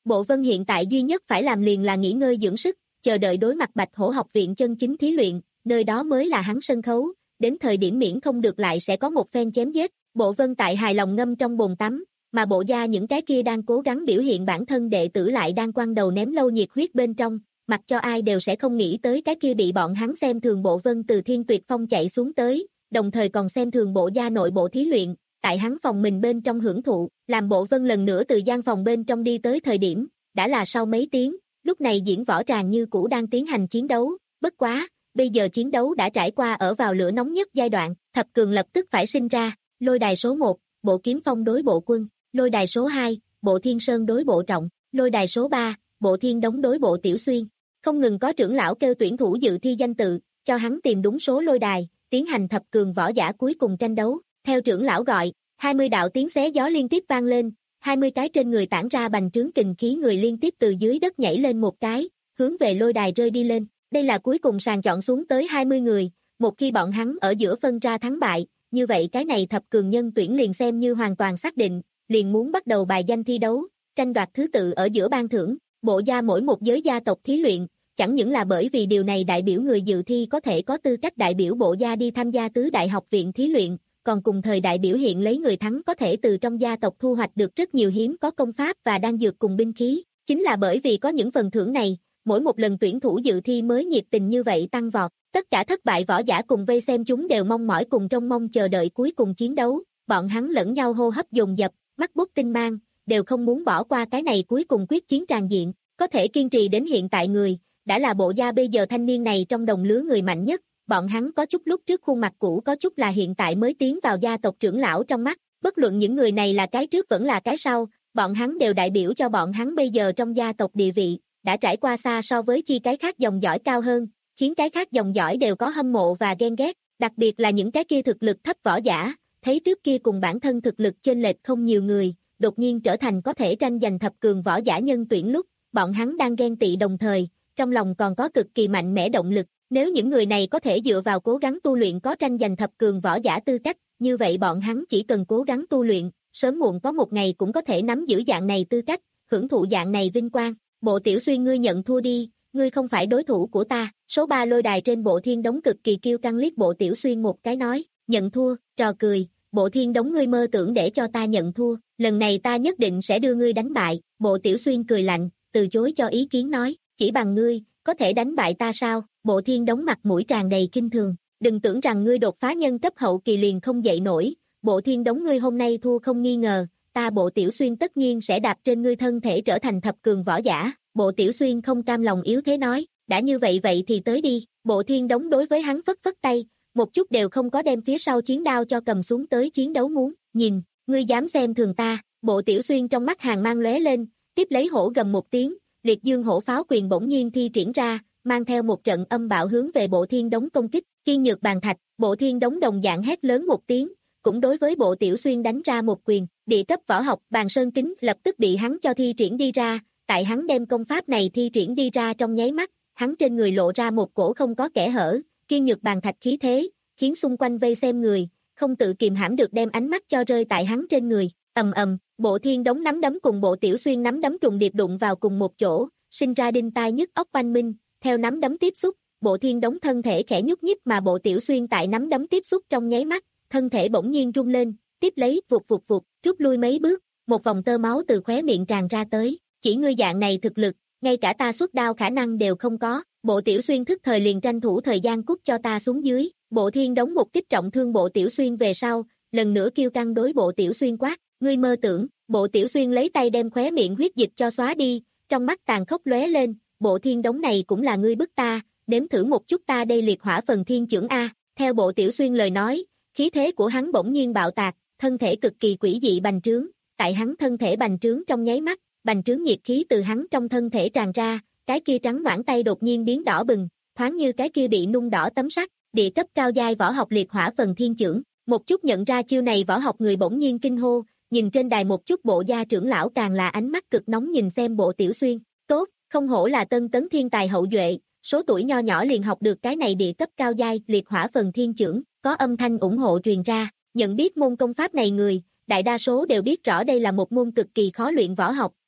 Bộ Vân hiện tại duy nhất phải làm liền là nghỉ ngơi dưỡng sức, chờ đợi đối mặt Bạch Hổ học viện chân chính thí luyện, nơi đó mới là hắn sân khấu, đến thời điểm miễn không được lại sẽ có một phen chém giết. Bộ Vân tại hài lòng ngâm trong bồn tắm, mà bộ gia những cái kia đang cố gắng biểu hiện bản thân đệ tử lại đang quăng đầu ném lâu nhiệt huyết bên trong, mặc cho ai đều sẽ không nghĩ tới cái kia bị bọn hắn xem thường Bộ Vân từ Thiên Tuyệt Phong chạy xuống tới, đồng thời còn xem thường bộ gia nội bộ thí luyện, tại hắn phòng mình bên trong hưởng thụ, làm Bộ Vân lần nữa từ gian phòng bên trong đi tới thời điểm, đã là sau mấy tiếng, lúc này diễn võ tràng như cũ đang tiến hành chiến đấu, bất quá, bây giờ chiến đấu đã trải qua ở vào lửa nóng nhất giai đoạn, thập cường lập tức phải sinh ra, lôi đài số một, Bộ Kiếm Phong đối Bộ Quân, lôi đài số hai, Bộ Thiên Sơn đối Bộ Trọng, lôi đài số ba, Bộ Thiên Đống đối Bộ Tiểu Xuyên. Không ngừng có trưởng lão kêu tuyển thủ dự thi danh tự, cho hắn tìm đúng số lôi đài, tiến hành thập cường võ giả cuối cùng tranh đấu. Theo trưởng lão gọi, hai mươi đạo tiếng xé gió liên tiếp vang lên, hai mươi cái trên người tản ra bành trướng kình khí người liên tiếp từ dưới đất nhảy lên một cái, hướng về lôi đài rơi đi lên. Đây là cuối cùng sàng chọn xuống tới hai mươi người, một khi bọn hắn ở giữa phân ra thắng bại, như vậy cái này thập cường nhân tuyển liền xem như hoàn toàn xác định, liền muốn bắt đầu bài danh thi đấu, tranh đoạt thứ tự ở giữa ban thưởng. Bộ gia mỗi một giới gia tộc thí luyện, chẳng những là bởi vì điều này đại biểu người dự thi có thể có tư cách đại biểu bộ gia đi tham gia tứ đại học viện thí luyện, còn cùng thời đại biểu hiện lấy người thắng có thể từ trong gia tộc thu hoạch được rất nhiều hiếm có công pháp và đan dược cùng binh khí. Chính là bởi vì có những phần thưởng này, mỗi một lần tuyển thủ dự thi mới nhiệt tình như vậy tăng vọt. Tất cả thất bại võ giả cùng vây xem chúng đều mong mỏi cùng trông mong chờ đợi cuối cùng chiến đấu, bọn hắn lẫn nhau hô hấp dồn dập, mắt bút tinh mang, đều không muốn bỏ qua cái này cuối cùng quyết chiến tràn diện, có thể kiên trì đến hiện tại người, đã là bộ gia bây giờ thanh niên này trong đồng lứa người mạnh nhất, bọn hắn có chút lúc trước khuôn mặt cũ có chút là hiện tại mới tiến vào gia tộc trưởng lão trong mắt, bất luận những người này là cái trước vẫn là cái sau, bọn hắn đều đại biểu cho bọn hắn bây giờ trong gia tộc địa vị, đã trải qua xa so với chi cái khác dòng dõi cao hơn, khiến cái khác dòng dõi đều có hâm mộ và ghen ghét, đặc biệt là những cái kia thực lực thấp võ giả, thấy trước kia cùng bản thân thực lực chênh lệch không nhiều người, đột nhiên trở thành có thể tranh giành thập cường võ giả nhân tuyển lúc, bọn hắn đang ghen tị đồng thời, trong lòng còn có cực kỳ mạnh mẽ động lực, nếu những người này có thể dựa vào cố gắng tu luyện có tranh giành thập cường võ giả tư cách, như vậy bọn hắn chỉ cần cố gắng tu luyện, sớm muộn có một ngày cũng có thể nắm giữ dạng này tư cách, hưởng thụ dạng này vinh quang. Bộ Tiểu Xuyên ngươi nhận thua đi, ngươi không phải đối thủ của ta. Số ba lôi đài trên Bộ Thiên Đống cực kỳ kiêu căng liếc Bộ Tiểu Xuyên một cái nói, nhận thua, trò cười, Bộ Thiên Đống ngươi mơ tưởng để cho ta nhận thua, lần này ta nhất định sẽ đưa ngươi đánh bại. Bộ Tiểu Xuyên cười lạnh, từ chối cho ý kiến nói, chỉ bằng ngươi, có thể đánh bại ta sao? Bộ Thiên Đống mặt mũi tràn đầy kinh thường, đừng tưởng rằng ngươi đột phá nhân cấp hậu kỳ liền không dậy nổi, Bộ Thiên Đống ngươi hôm nay thua không nghi ngờ, ta Bộ Tiểu Xuyên tất nhiên sẽ đạp trên ngươi thân thể trở thành thập cường võ giả. Bộ Tiểu Xuyên không cam lòng yếu thế nói, đã như vậy vậy thì tới đi. Bộ Thiên Đống đối với hắn phất phất tay, một chút đều không có đem phía sau chiến đao cho cầm xuống tới chiến đấu muốn, nhìn, ngươi dám xem thường ta. Bộ Tiểu Xuyên trong mắt hàn mang lóe lên, tiếp lấy hổ gầm một tiếng, liệt dương hổ pháo quyền bỗng nhiên thi triển ra, mang theo một trận âm bạo hướng về Bộ Thiên Đống công kích, kiên nhược bàn thạch. Bộ Thiên Đống đồng dạng hét lớn một tiếng, cũng đối với Bộ Tiểu Xuyên đánh ra một quyền, địa cấp võ học bàn sơn kính lập tức bị hắn cho thi triển đi ra, tại hắn đem công pháp này thi triển đi ra trong nháy mắt, hắn trên người lộ ra một cổ không có kẽ hở, kiên nhược bàn thạch khí thế, khiến xung quanh vây xem người, không tự kìm hãm được đem ánh mắt cho rơi tại hắn trên người, ầm ầm, Bộ Thiên Đống nắm đấm cùng Bộ Tiểu Xuyên nắm đấm trùng điệp đụng vào cùng một chỗ, sinh ra đinh tai nhức óc oanh minh, theo nắm đấm tiếp xúc, Bộ Thiên Đống thân thể khẽ nhúc nhích mà Bộ Tiểu Xuyên tại nắm đấm tiếp xúc trong nháy mắt, thân thể bỗng nhiên rung lên, tiếp lấy vụt vụt vụt, rút lui mấy bước, một vòng tơ máu từ khóe miệng tràn ra tới, chỉ ngươi dạng này thực lực, ngay cả ta xuất đao khả năng đều không có. Bộ Tiểu Xuyên thức thời liền tranh thủ thời gian cút cho ta xuống dưới. Bộ Thiên Đống một kích trọng thương Bộ Tiểu Xuyên về sau, lần nữa kiêu căng đối Bộ Tiểu Xuyên quát, ngươi mơ tưởng. Bộ Tiểu Xuyên lấy tay đem khóe miệng huyết dịch cho xóa đi, trong mắt tàn khốc lóe lên, Bộ Thiên Đống này cũng là ngươi bức ta, nếm thử một chút ta đây liệt hỏa phần thiên chưởng a. Theo Bộ Tiểu Xuyên lời nói, khí thế của hắn bỗng nhiên bạo tạc, thân thể cực kỳ quỷ dị bành trướng, tại hắn thân thể bành trướng trong nháy mắt, bành trướng nhiệt khí từ hắn trong thân thể tràn ra, cái kia trắng nõn tay đột nhiên biến đỏ bừng, thoáng như cái kia bị nung đỏ tấm sắt, địa cấp cao giai võ học liệt hỏa phần thiên chưởng. Một chút nhận ra chiêu này võ học người bỗng nhiên kinh hô, nhìn trên đài một chút bộ gia trưởng lão càng là ánh mắt cực nóng nhìn xem Bộ Tiểu Xuyên, tốt, không hổ là tân tấn thiên tài hậu duệ, số tuổi nho nhỏ liền học được cái này địa cấp cao giai liệt hỏa phần thiên chưởng, có âm thanh ủng hộ truyền ra, nhận biết môn công pháp này người, đại đa số đều biết rõ đây là một môn cực kỳ khó luyện võ học,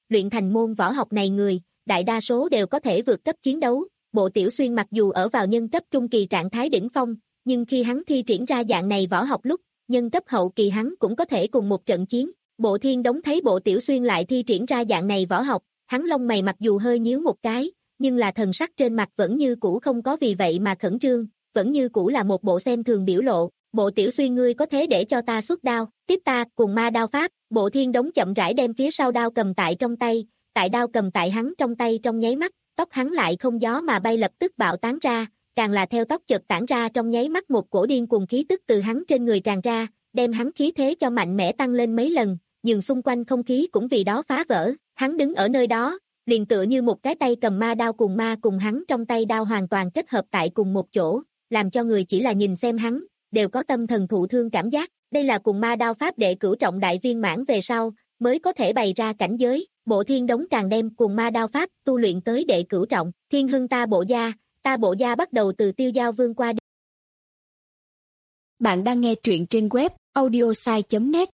luyện thành môn võ học này người, đại đa số đều có thể vượt cấp chiến đấu. Bộ Tiểu Xuyên mặc dù ở vào nhân cấp trung kỳ trạng thái đỉnh phong, nhưng khi hắn thi triển ra dạng này võ học lúc, nhân cấp hậu kỳ hắn cũng có thể cùng một trận chiến. Bộ Thiên Đống thấy Bộ Tiểu Xuyên lại thi triển ra dạng này võ học, hắn lông mày mặc dù hơi nhíu một cái, nhưng là thần sắc trên mặt vẫn như cũ không có vì vậy mà khẩn trương, vẫn như cũ là một bộ xem thường biểu lộ. Bộ Tiểu Xuyên ngươi có thế để cho ta xuất đao, tiếp ta, cùng ma đao pháp. Bộ Thiên Đống chậm rãi đem phía sau đao cầm tại trong tay, tại đao cầm tại hắn trong tay trong nháy mắt, tóc hắn lại không gió mà bay lập tức bạo tán ra, càng là theo tóc chợt tản ra trong nháy mắt một cổ điên cuồng khí tức từ hắn trên người tràn ra, đem hắn khí thế cho mạnh mẽ tăng lên mấy lần, nhưng xung quanh không khí cũng vì đó phá vỡ. Hắn đứng ở nơi đó, liền tựa như một cái tay cầm ma đao cùng ma cùng hắn trong tay đao hoàn toàn kết hợp tại cùng một chỗ, làm cho người chỉ là nhìn xem hắn, đều có tâm thần thụ thương cảm giác. Đây là cùng ma đao pháp đệ cửu trọng đại viên mãn về sau, mới có thể bày ra cảnh giới. Bộ Thiên Đống càng đem cùng ma đao pháp tu luyện tới đệ cửu trọng. Thiên Hưng ta bộ gia, ta bộ gia bắt đầu từ Tiêu Giao Vương qua đi. Bạn đang nghe truyện trên web audiosai chấm net.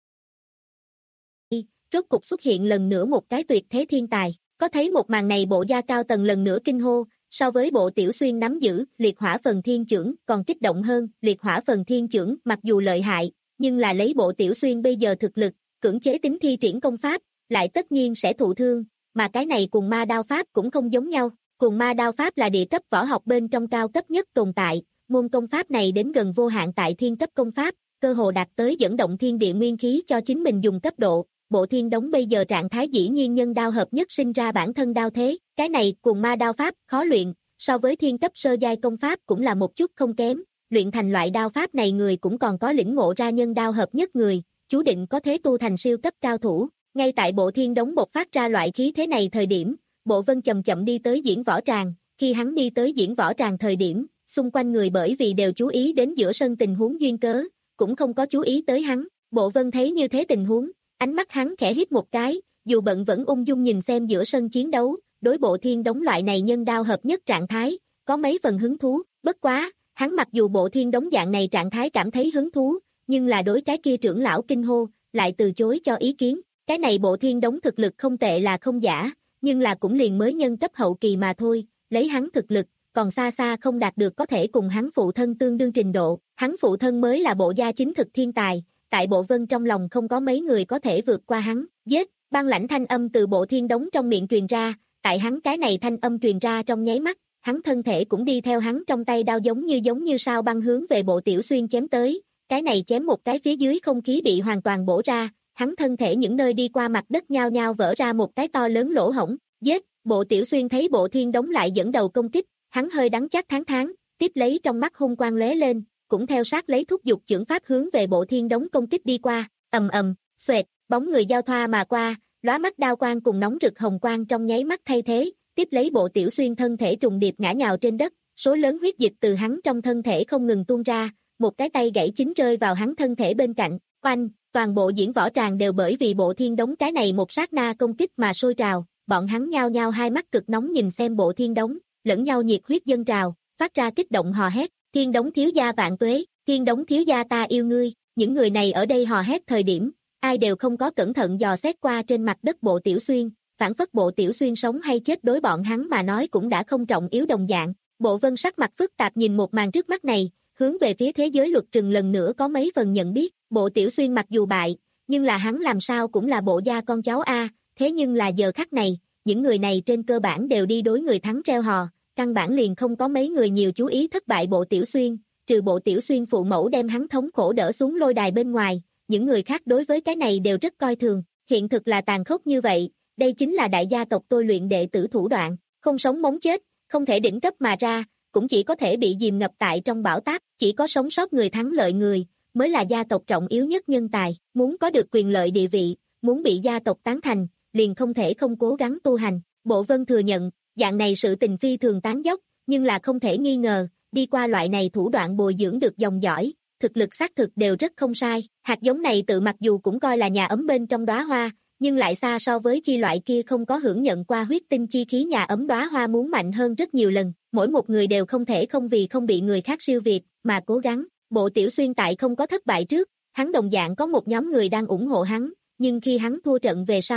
Rốt cục xuất hiện lần nữa một cái tuyệt thế thiên tài. Có thấy một màn này bộ gia cao tầng lần nữa kinh hô, so với Bộ Tiểu Xuyên nắm giữ liệt hỏa phần thiên chưởng còn kích động hơn. Liệt hỏa phần thiên chưởng mặc dù lợi hại, nhưng là lấy Bộ Tiểu Xuyên bây giờ thực lực, cưỡng chế tính thi triển công pháp, lại tất nhiên sẽ thụ thương, mà cái này cùng ma đao pháp cũng không giống nhau. Cùng ma đao pháp là địa cấp võ học bên trong cao cấp nhất tồn tại, môn công pháp này đến gần vô hạn tại thiên cấp công pháp, cơ hồ đạt tới dẫn động thiên địa nguyên khí cho chính mình dùng cấp độ. Bộ Thiên Đống bây giờ trạng thái dĩ nhiên nhân đao hợp nhất sinh ra bản thân đao thế, cái này cùng ma đao pháp khó luyện, so với thiên cấp sơ giai công pháp cũng là một chút không kém, luyện thành loại đao pháp này người cũng còn có lĩnh ngộ ra nhân đao hợp nhất người, chú định có thế tu thành siêu cấp cao thủ. Ngay tại Bộ Thiên Đống bộc phát ra loại khí thế này thời điểm, Bộ Vân chậm chậm đi tới diễn võ tràng, khi hắn đi tới diễn võ tràng thời điểm, xung quanh người bởi vì đều chú ý đến giữa sân tình huống duyên cớ, cũng không có chú ý tới hắn. Bộ Vân thấy như thế tình huống, ánh mắt hắn khẽ hít một cái, dù bận vẫn ung dung nhìn xem giữa sân chiến đấu, đối Bộ Thiên Đống loại này nhân đao hợp nhất trạng thái, có mấy phần hứng thú. Bất quá, hắn mặc dù Bộ Thiên Đống dạng này trạng thái cảm thấy hứng thú, nhưng là đối cái kia trưởng lão kinh hô, lại từ chối cho ý kiến. Cái này Bộ Thiên Đống thực lực không tệ là không giả, nhưng là cũng liền mới nhân cấp hậu kỳ mà thôi, lấy hắn thực lực, còn xa xa không đạt được có thể cùng hắn phụ thân tương đương trình độ. Hắn phụ thân mới là bộ gia chính thực thiên tài, tại Bộ Vân trong lòng không có mấy người có thể vượt qua hắn. Giết, băng lãnh thanh âm từ Bộ Thiên Đống trong miệng truyền ra, tại hắn cái này thanh âm truyền ra trong nháy mắt, hắn thân thể cũng đi theo hắn trong tay đao giống như giống như sao băng hướng về Bộ Tiểu Xuyên chém tới, cái này chém một cái phía dưới không khí bị hoàn toàn bổ ra, hắn thân thể những nơi đi qua mặt đất nhao nhao vỡ ra một cái to lớn lỗ hổng. Giết, Bộ Tiểu Xuyên thấy Bộ Thiên Đống lại dẫn đầu công kích, hắn hơi đắng chát thán thán, tiếp lấy trong mắt hung quang lóe lên, cũng theo sát lấy thúc giục chưởng pháp hướng về Bộ Thiên Đống công kích đi qua. Ầm ầm, xoẹt, bóng người giao thoa mà qua, lóa mắt đao quang cùng nóng rực hồng quang trong nháy mắt thay thế, tiếp lấy Bộ Tiểu Xuyên thân thể trùng điệp ngã nhào trên đất, số lớn huyết dịch từ hắn trong thân thể không ngừng tuôn ra, một cái tay gãy chính rơi vào hắn thân thể bên cạnh. Oanh, toàn bộ diễn võ tràng đều bởi vì Bộ Thiên Đống cái này một sát na công kích mà sôi trào, bọn hắn nhao nhao hai mắt cực nóng nhìn xem Bộ Thiên Đống, lẫn nhau nhiệt huyết dâng trào, phát ra kích động hò hét. Thiên Đống thiếu gia vạn tuế, Thiên Đống thiếu gia ta yêu ngươi. Những người này ở đây hò hét thời điểm, ai đều không có cẩn thận dò xét qua trên mặt đất Bộ Tiểu Xuyên, phản phất Bộ Tiểu Xuyên sống hay chết đối bọn hắn mà nói cũng đã không trọng yếu đồng dạng. Bộ Vân sắc mặt phức tạp nhìn một màn trước mắt này, hướng về phía thế giới luật trừng lần nữa có mấy phần nhận biết. Bộ Tiểu Xuyên mặc dù bại, nhưng là hắn làm sao cũng là bộ gia con cháu a, thế nhưng là giờ khắc này, những người này trên cơ bản đều đi đối người thắng reo hò, căn bản liền không có mấy người nhiều chú ý thất bại Bộ Tiểu Xuyên, trừ Bộ Tiểu Xuyên phụ mẫu đem hắn thống khổ đỡ xuống lôi đài bên ngoài, những người khác đối với cái này đều rất coi thường. Hiện thực là tàn khốc như vậy, đây chính là đại gia tộc tôi luyện đệ tử thủ đoạn, không sống mống chết, không thể đỉnh cấp mà ra, cũng chỉ có thể bị dìm ngập tại trong bão táp, chỉ có sống sót người thắng lợi người, mới là gia tộc trọng yếu nhất nhân tài, muốn có được quyền lợi địa vị, muốn bị gia tộc tán thành, liền không thể không cố gắng tu hành. Bộ Vân thừa nhận, dạng này sự tình phi thường tán dốc, nhưng là không thể nghi ngờ, đi qua loại này thủ đoạn bồi dưỡng được dòng dõi, thực lực xác thực đều rất không sai. Hạt giống này tự mặc dù cũng coi là nhà ấm bên trong đóa hoa, nhưng lại xa so với chi loại kia không có hưởng nhận qua huyết tinh chi khí nhà ấm đóa hoa muốn mạnh hơn rất nhiều lần. Mỗi một người đều không thể không vì không bị người khác siêu việt mà cố gắng. Bộ Tiểu Xuyên tại không có thất bại trước, hắn đồng dạng có một nhóm người đang ủng hộ hắn, nhưng khi hắn thua trận về sau,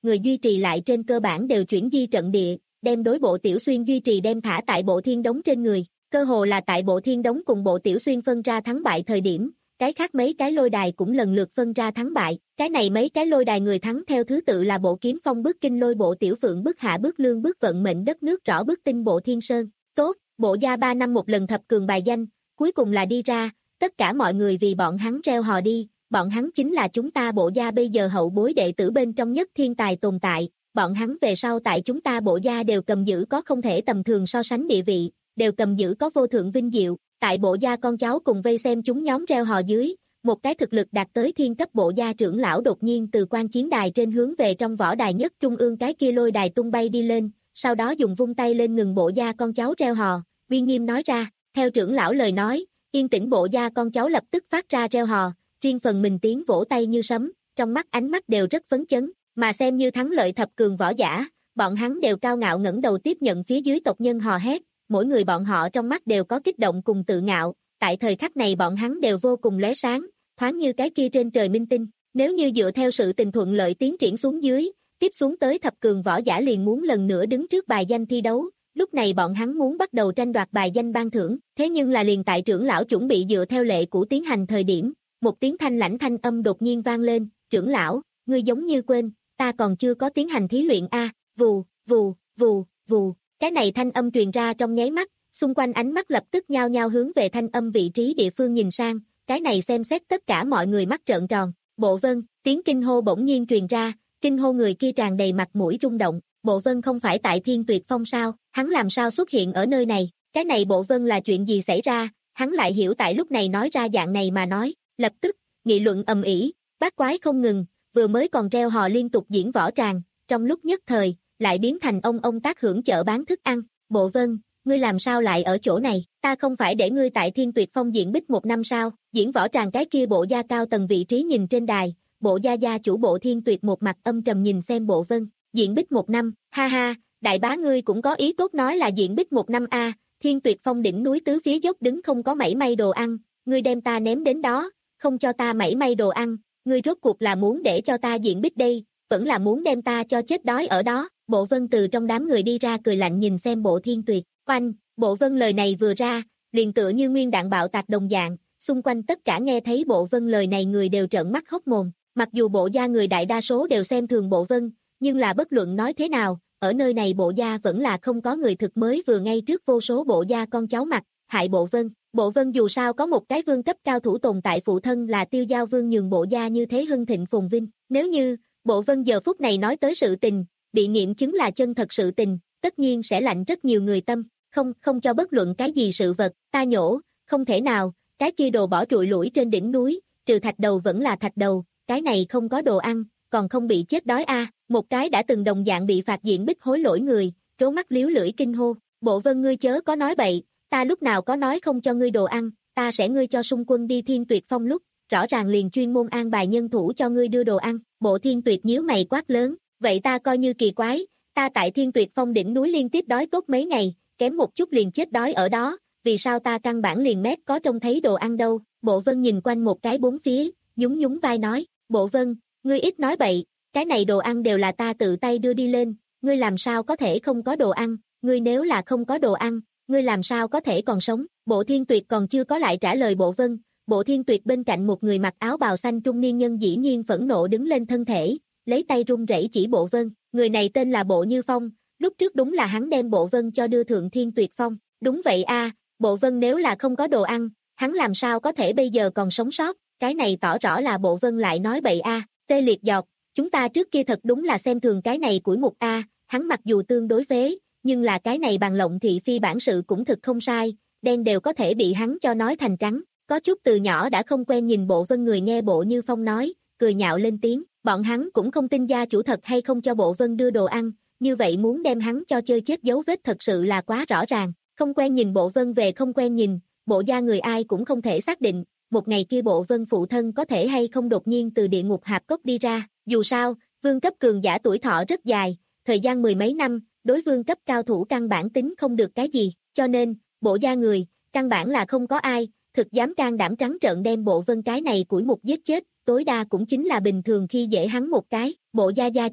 người duy trì lại trên cơ bản đều chuyển di trận địa, đem đối bộ Tiểu Xuyên duy trì đem thả tại bộ Thiên Đống trên người. Cơ hồ là tại bộ Thiên Đống cùng bộ Tiểu Xuyên phân ra thắng bại thời điểm, cái khác mấy cái lôi đài cũng lần lượt phân ra thắng bại. Cái này mấy cái lôi đài người thắng theo thứ tự là bộ Kiếm Phong bước Kinh Lôi, bộ Tiểu Phượng bước Hạ bước Lương bước Vận Mệnh Đất Nước Rõ bước Tinh, bộ Thiên Sơn. Tốt, bộ gia ba năm một lần thập cường bài danh, cuối cùng là đi ra, tất cả mọi người vì bọn hắn reo hò đi, bọn hắn chính là chúng ta bộ gia bây giờ hậu bối đệ tử bên trong nhất thiên tài tồn tại, bọn hắn về sau tại chúng ta bộ gia đều cầm giữ có không thể tầm thường so sánh địa vị, đều cầm giữ có vô thượng vinh diệu. Tại bộ gia con cháu cùng vây xem chúng nhóm reo hò dưới, một cái thực lực đạt tới thiên cấp bộ gia trưởng lão đột nhiên từ quan chiến đài trên hướng về trong võ đài nhất trung ương cái kia lôi đài tung bay đi lên, sau đó dùng vung tay lên ngừng bộ gia con cháu reo hò, uy nghiêm nói ra, theo trưởng lão lời nói, yên tĩnh bộ gia con cháu lập tức phát ra reo hò, riêng phần mình tiếng vỗ tay như sấm, trong mắt ánh mắt đều rất phấn chấn, mà xem như thắng lợi thập cường võ giả, bọn hắn đều cao ngạo ngẩng đầu tiếp nhận phía dưới tộc nhân hò hét, mỗi người bọn họ trong mắt đều có kích động cùng tự ngạo, tại thời khắc này bọn hắn đều vô cùng lóe sáng, thoáng như cái kia trên trời minh tinh, nếu như dựa theo sự tình thuận lợi tiến triển xuống dưới, tiếp xuống tới thập cường võ giả liền muốn lần nữa đứng trước bài danh thi đấu, lúc này bọn hắn muốn bắt đầu tranh đoạt bài danh ban thưởng, thế nhưng là liền tại trưởng lão chuẩn bị dựa theo lệ cũ tiến hành thời điểm, một tiếng thanh lãnh thanh âm đột nhiên vang lên, trưởng lão, ngươi giống như quên, ta còn chưa có tiến hành thí luyện a, vù, vù, vù, vù, cái này thanh âm truyền ra trong nháy mắt, xung quanh ánh mắt lập tức nhao nhao hướng về thanh âm vị trí địa phương nhìn sang, cái này xem xét tất cả mọi người mắt trợn tròn, Bộ Vân, tiếng kinh hô bỗng nhiên truyền ra, kinh hô người kia tràn đầy mặt mũi rung động, Bộ Vân không phải tại Thiên Tuyệt Phong sao, hắn làm sao xuất hiện ở nơi này, cái này Bộ Vân là chuyện gì xảy ra, hắn lại hiểu tại lúc này nói ra dạng này mà nói, lập tức, nghị luận ầm ĩ, bát quái không ngừng, vừa mới còn reo hò liên tục diễn võ tràng, trong lúc nhất thời, lại biến thành ông ông tác hưởng chợ bán thức ăn, Bộ Vân, ngươi làm sao lại ở chỗ này, ta không phải để ngươi tại Thiên Tuyệt Phong diễn bích một năm sao, diễn võ tràng cái kia bộ gia cao tầng vị trí nhìn trên đài, bộ gia gia chủ bộ Thiên Tuyệt một mặt âm trầm nhìn xem Bộ Vân, diễn bích một năm, ha ha, đại bá ngươi cũng có ý tốt nói là diễn bích một năm a, Thiên Tuyệt Phong đỉnh núi tứ phía dốc đứng không có mảy may đồ ăn, ngươi đem ta ném đến đó, không cho ta mảy may đồ ăn, ngươi rốt cuộc là muốn để cho ta diễn bích đây, vẫn là muốn đem ta cho chết đói ở đó, Bộ Vân từ trong đám người đi ra cười lạnh nhìn xem bộ Thiên Tuyệt, oanh, Bộ Vân lời này vừa ra, liền tựa như nguyên đạn bạo tạc đồng dạng, xung quanh tất cả nghe thấy Bộ Vân lời này người đều trợn mắt hốc mồm, mặc dù bộ gia người đại đa số đều xem thường Bộ Vân, nhưng là bất luận nói thế nào, ở nơi này bộ gia vẫn là không có người thực mới vừa ngay trước vô số bộ gia con cháu mặt, hại Bộ Vân. Bộ Vân dù sao có một cái vương cấp cao thủ tồn tại phụ thân là Tiêu Giao Vương nhường bộ gia như thế hưng thịnh phồn vinh. Nếu như, Bộ Vân giờ phút này nói tới sự tình, bị nghiệm chứng là chân thật sự tình, tất nhiên sẽ lạnh rất nhiều người tâm, không, không cho bất luận cái gì sự vật, ta nhổ, không thể nào, cái kia đồ bỏ trụi lủi trên đỉnh núi, trừ thạch đầu vẫn là thạch đầu, cái này không có đồ ăn, còn không bị chết đói a, một cái đã từng đồng dạng bị phạt diễn bích hối lỗi người, trố mắt liếu lưỡi kinh hô, Bộ Vân ngươi chớ có nói bậy, ta lúc nào có nói không cho ngươi đồ ăn, ta sẽ ngươi cho xung quân đi Thiên Tuyệt Phong lúc, rõ ràng liền chuyên môn an bài nhân thủ cho ngươi đưa đồ ăn, bộ Thiên Tuyệt nhíu mày quát lớn, vậy ta coi như kỳ quái, ta tại Thiên Tuyệt Phong đỉnh núi liên tiếp đói tốt mấy ngày, kém một chút liền chết đói ở đó, vì sao ta căn bản liền mét có trông thấy đồ ăn đâu, Bộ Vân nhìn quanh một cái bốn phía, nhún nhún vai nói, Bộ Vân, ngươi ít nói bậy, cái này đồ ăn đều là ta tự tay đưa đi lên, ngươi làm sao có thể không có đồ ăn, ngươi nếu là không có đồ ăn, ngươi làm sao có thể còn sống, bộ Thiên Tuyệt còn chưa có lại trả lời Bộ Vân, bộ Thiên Tuyệt bên cạnh một người mặc áo bào xanh trung niên nhân dĩ nhiên phẫn nộ đứng lên thân thể, lấy tay run rẩy chỉ Bộ Vân, người này tên là Bộ Như Phong, lúc trước đúng là hắn đem Bộ Vân cho đưa thượng Thiên Tuyệt Phong, đúng vậy a, Bộ Vân nếu là không có đồ ăn, hắn làm sao có thể bây giờ còn sống sót, cái này tỏ rõ là Bộ Vân lại nói bậy a, tê liệt giọt, chúng ta trước kia thật đúng là xem thường cái này củi mục a, hắn mặc dù tương đối phế, nhưng là cái này bằng lộng thị phi bản sự cũng thực không sai, đen đều có thể bị hắn cho nói thành trắng, có chút từ nhỏ đã không quen nhìn Bộ Vân người nghe Bộ Như Phong nói, cười nhạo lên tiếng, bọn hắn cũng không tin gia chủ thật hay không cho Bộ Vân đưa đồ ăn, như vậy muốn đem hắn cho chơi chết dấu vết thật sự là quá rõ ràng, không quen nhìn Bộ Vân về không quen nhìn, bộ gia người ai cũng không thể xác định, một ngày kia Bộ Vân phụ thân có thể hay không đột nhiên từ địa ngục hạp cốc đi ra, dù sao, vương cấp cường giả tuổi thọ rất dài, thời gian mười mấy năm, đối vương cấp cao thủ căn bản tính không được cái gì, cho nên, bộ gia người, căn bản là không có ai, thực dám can đảm trắng trợn đem Bộ Vân cái này củi mục giết chết, tối đa cũng chính là bình thường khi dễ hắn một cái, bộ gia gia chủ,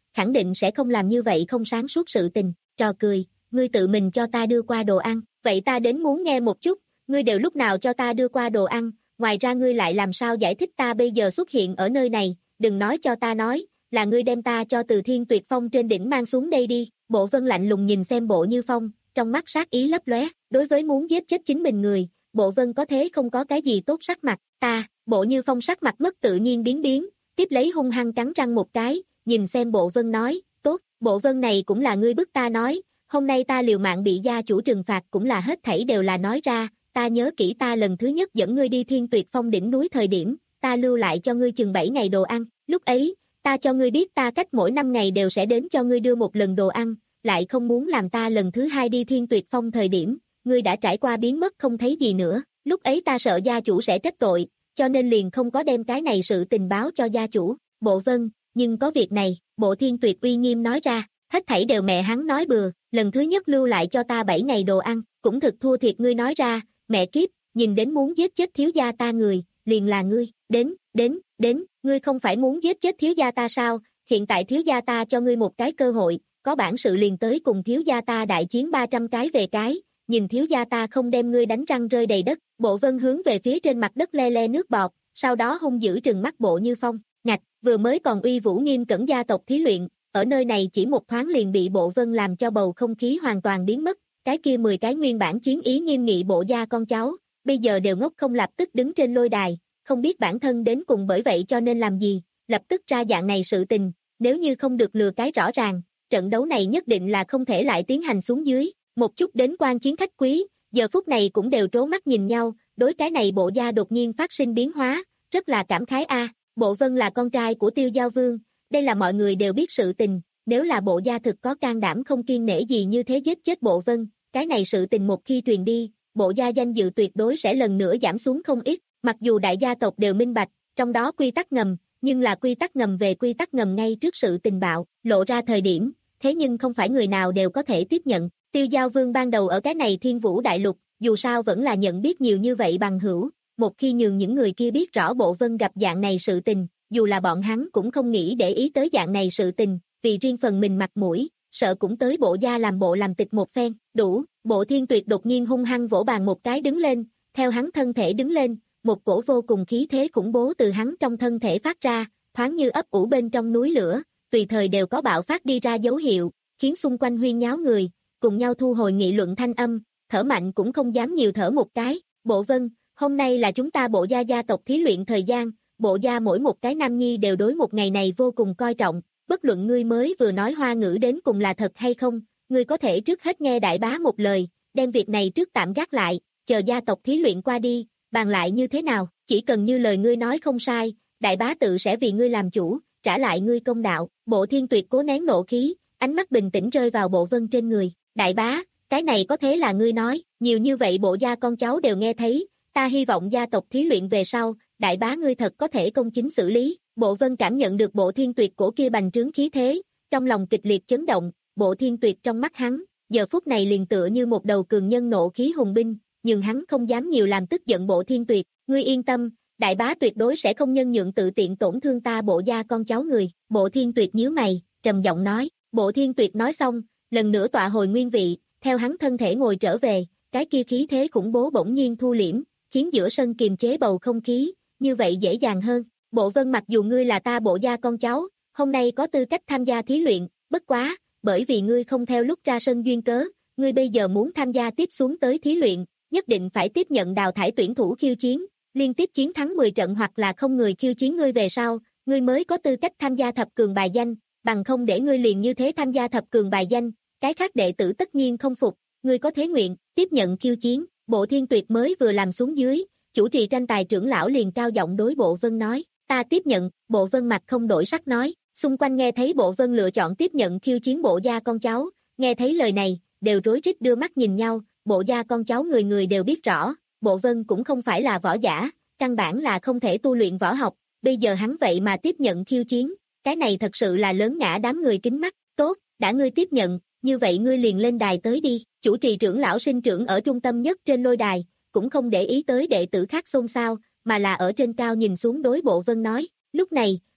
khẳng định sẽ không làm như vậy không sáng suốt sự tình, trò cười, ngươi tự mình cho ta đưa qua đồ ăn, vậy ta đến muốn nghe một chút, ngươi đều lúc nào cho ta đưa qua đồ ăn, ngoài ra ngươi lại làm sao giải thích ta bây giờ xuất hiện ở nơi này, đừng nói cho ta nói, là ngươi đem ta cho từ Thiên Tuyệt Phong trên đỉnh mang xuống đây đi, Bộ Vân lạnh lùng nhìn xem Bộ Như Phong, trong mắt sát ý lấp lóe, đối với muốn giết chết chính mình người, Bộ Vân có thế không có cái gì tốt sắc mặt, ta, Bộ Như Phong sắc mặt mất tự nhiên biến biến, tiếp lấy hung hăng cắn răng một cái, nhìn xem Bộ Vân nói, tốt, Bộ Vân này cũng là ngươi bức ta nói, hôm nay ta liều mạng bị gia chủ trừng phạt cũng là hết thảy đều là nói ra, ta nhớ kỹ ta lần thứ nhất dẫn ngươi đi Thiên Tuyệt Phong đỉnh núi thời điểm, ta lưu lại cho ngươi chừng bảy ngày đồ ăn, lúc ấy, ta cho ngươi biết ta cách mỗi năm ngày đều sẽ đến cho ngươi đưa một lần đồ ăn, lại không muốn làm ta lần thứ hai đi Thiên Tuyệt Phong thời điểm, ngươi đã trải qua biến mất không thấy gì nữa, lúc ấy ta sợ gia chủ sẽ trách tội, cho nên liền không có đem cái này sự tình báo cho gia chủ, Bộ Vân, nhưng có việc này, Bộ Thiên Tuyệt uy nghiêm nói ra, hết thảy đều mẹ hắn nói bừa, lần thứ nhất lưu lại cho ta bảy ngày đồ ăn, cũng thực thua thiệt ngươi nói ra, mẹ kiếp, nhìn đến muốn giết chết thiếu gia ta người, liền là ngươi, đến, đến, đến, ngươi không phải muốn giết chết thiếu gia ta sao, hiện tại thiếu gia ta cho ngươi một cái cơ hội, có bản sự liền tới cùng thiếu gia ta đại chiến ba trăm cái về cái, nhìn thiếu gia ta không đem ngươi đánh răng rơi đầy đất, Bộ Vân hướng về phía trên mặt đất le le nước bọt, sau đó hung dữ trừng mắt Bộ Như Phong, ngạch, vừa mới còn uy vũ nghiêm cẩn gia tộc thí luyện, ở nơi này chỉ một thoáng liền bị Bộ Vân làm cho bầu không khí hoàn toàn biến mất, cái kia mười cái nguyên bản chiến ý nghiêm nghị bộ gia con cháu, bây giờ đều ngốc không lập tức đứng trên lôi đài, không biết bản thân đến cùng bởi vậy cho nên làm gì, lập tức ra dạng này sự tình, nếu như không được lừa cái rõ ràng, trận đấu này nhất định là không thể lại tiến hành xuống dưới, một chút đến quan chiến khách quý, giờ phút này cũng đều trố mắt nhìn nhau, đối cái này bộ gia đột nhiên phát sinh biến hóa, rất là cảm khái a. Bộ Vân là con trai của Tiêu Giao Vương, đây là mọi người đều biết sự tình, nếu là bộ gia thực có can đảm không kiêng nể gì như thế giết chết Bộ Vân, cái này sự tình một khi truyền đi, bộ gia danh dự tuyệt đối sẽ lần nữa giảm xuống không ít, mặc dù đại gia tộc đều minh bạch, trong đó quy tắc ngầm, nhưng là quy tắc ngầm về quy tắc ngầm ngay trước sự tình bạo, lộ ra thời điểm, thế nhưng không phải người nào đều có thể tiếp nhận, Tiêu Giao Vương ban đầu ở cái này Thiên Vũ Đại Lục, dù sao vẫn là nhận biết nhiều như vậy bằng hữu, một khi nhường những người kia biết rõ Bộ Vân gặp dạng này sự tình, dù là bọn hắn cũng không nghĩ để ý tới dạng này sự tình, vì riêng phần mình mặt mũi, sợ cũng tới bộ gia làm bộ làm tịch một phen, đủ, Bộ Thiên Tuyệt đột nhiên hung hăng vỗ bàn một cái đứng lên, theo hắn thân thể đứng lên, một cổ vô cùng khí thế khủng bố từ hắn trong thân thể phát ra, thoáng như ấp ủ bên trong núi lửa, tùy thời đều có bạo phát đi ra dấu hiệu, khiến xung quanh huyên nháo người, cùng nhau thu hồi nghị luận thanh âm, thở mạnh cũng không dám nhiều thở một cái, Bộ Vân, hôm nay là chúng ta bộ gia gia tộc thí luyện thời gian, bộ gia mỗi một cái nam nhi đều đối một ngày này vô cùng coi trọng, bất luận ngươi mới vừa nói hoa ngữ đến cùng là thật hay không, ngươi có thể trước hết nghe đại bá một lời, đem việc này trước tạm gác lại, chờ gia tộc thí luyện qua đi, bàn lại như thế nào, chỉ cần như lời ngươi nói không sai, đại bá tự sẽ vì ngươi làm chủ, trả lại ngươi công đạo, Bộ Thiên Tuyệt cố nén nộ khí, ánh mắt bình tĩnh rơi vào Bộ Vân trên người, đại bá, cái này có thế là ngươi nói, nhiều như vậy bộ gia con cháu đều nghe thấy, ta hy vọng gia tộc thí luyện về sau, đại bá ngươi thật có thể công chính xử lý, Bộ Vân cảm nhận được Bộ Thiên Tuyệt cổ kia bành trướng khí thế, trong lòng kịch liệt chấn động, Bộ Thiên Tuyệt trong mắt hắn, giờ phút này liền tựa như một đầu cường nhân nộ khí hùng binh, nhưng hắn không dám nhiều làm tức giận Bộ Thiên Tuyệt, ngươi yên tâm, đại bá tuyệt đối sẽ không nhân nhượng tự tiện tổn thương ta bộ gia con cháu người, Bộ Thiên Tuyệt nhíu mày, trầm giọng nói, Bộ Thiên Tuyệt nói xong, lần nữa tọa hồi nguyên vị, theo hắn thân thể ngồi trở về, cái kia khí thế khủng bố bỗng nhiên thu liễm, khiến giữa sân kiềm chế bầu không khí, như vậy dễ dàng hơn. Bộ Vân mặc dù ngươi là ta bộ gia con cháu, hôm nay có tư cách tham gia thí luyện, bất quá, bởi vì ngươi không theo lúc ra sân duyên cớ, ngươi bây giờ muốn tham gia tiếp xuống tới thí luyện, nhất định phải tiếp nhận đào thải tuyển thủ khiêu chiến, liên tiếp chiến thắng mười trận hoặc là không người khiêu chiến ngươi về sau, ngươi mới có tư cách tham gia thập cường bài danh, bằng không để ngươi liền như thế tham gia thập cường bài danh, cái khác đệ tử tất nhiên không phục, ngươi có thế nguyện, tiếp nhận khiêu chiến, Bộ Thiên Tuyệt mới vừa làm xuống dưới, chủ trì tranh tài trưởng lão liền cao giọng đối Bộ Vân nói, ta tiếp nhận, Bộ Vân mặt không đổi sắc nói, xung quanh nghe thấy Bộ Vân lựa chọn tiếp nhận khiêu chiến bộ gia con cháu, nghe thấy lời này, đều rối rít đưa mắt nhìn nhau, bộ gia con cháu người người đều biết rõ, Bộ Vân cũng không phải là võ giả, căn bản là không thể tu luyện võ học, bây giờ hắn vậy mà tiếp nhận khiêu chiến, cái này thật sự là lớn ngã đám người kính mắt, tốt, đã ngươi tiếp nhận, như vậy ngươi liền lên đài tới đi, chủ trì trưởng lão sinh trưởng ở trung tâm nhất trên lôi đài, cũng không để ý tới đệ tử khác xôn xao, mà là ở trên cao nhìn xuống đối Bộ Vân nói, lúc này,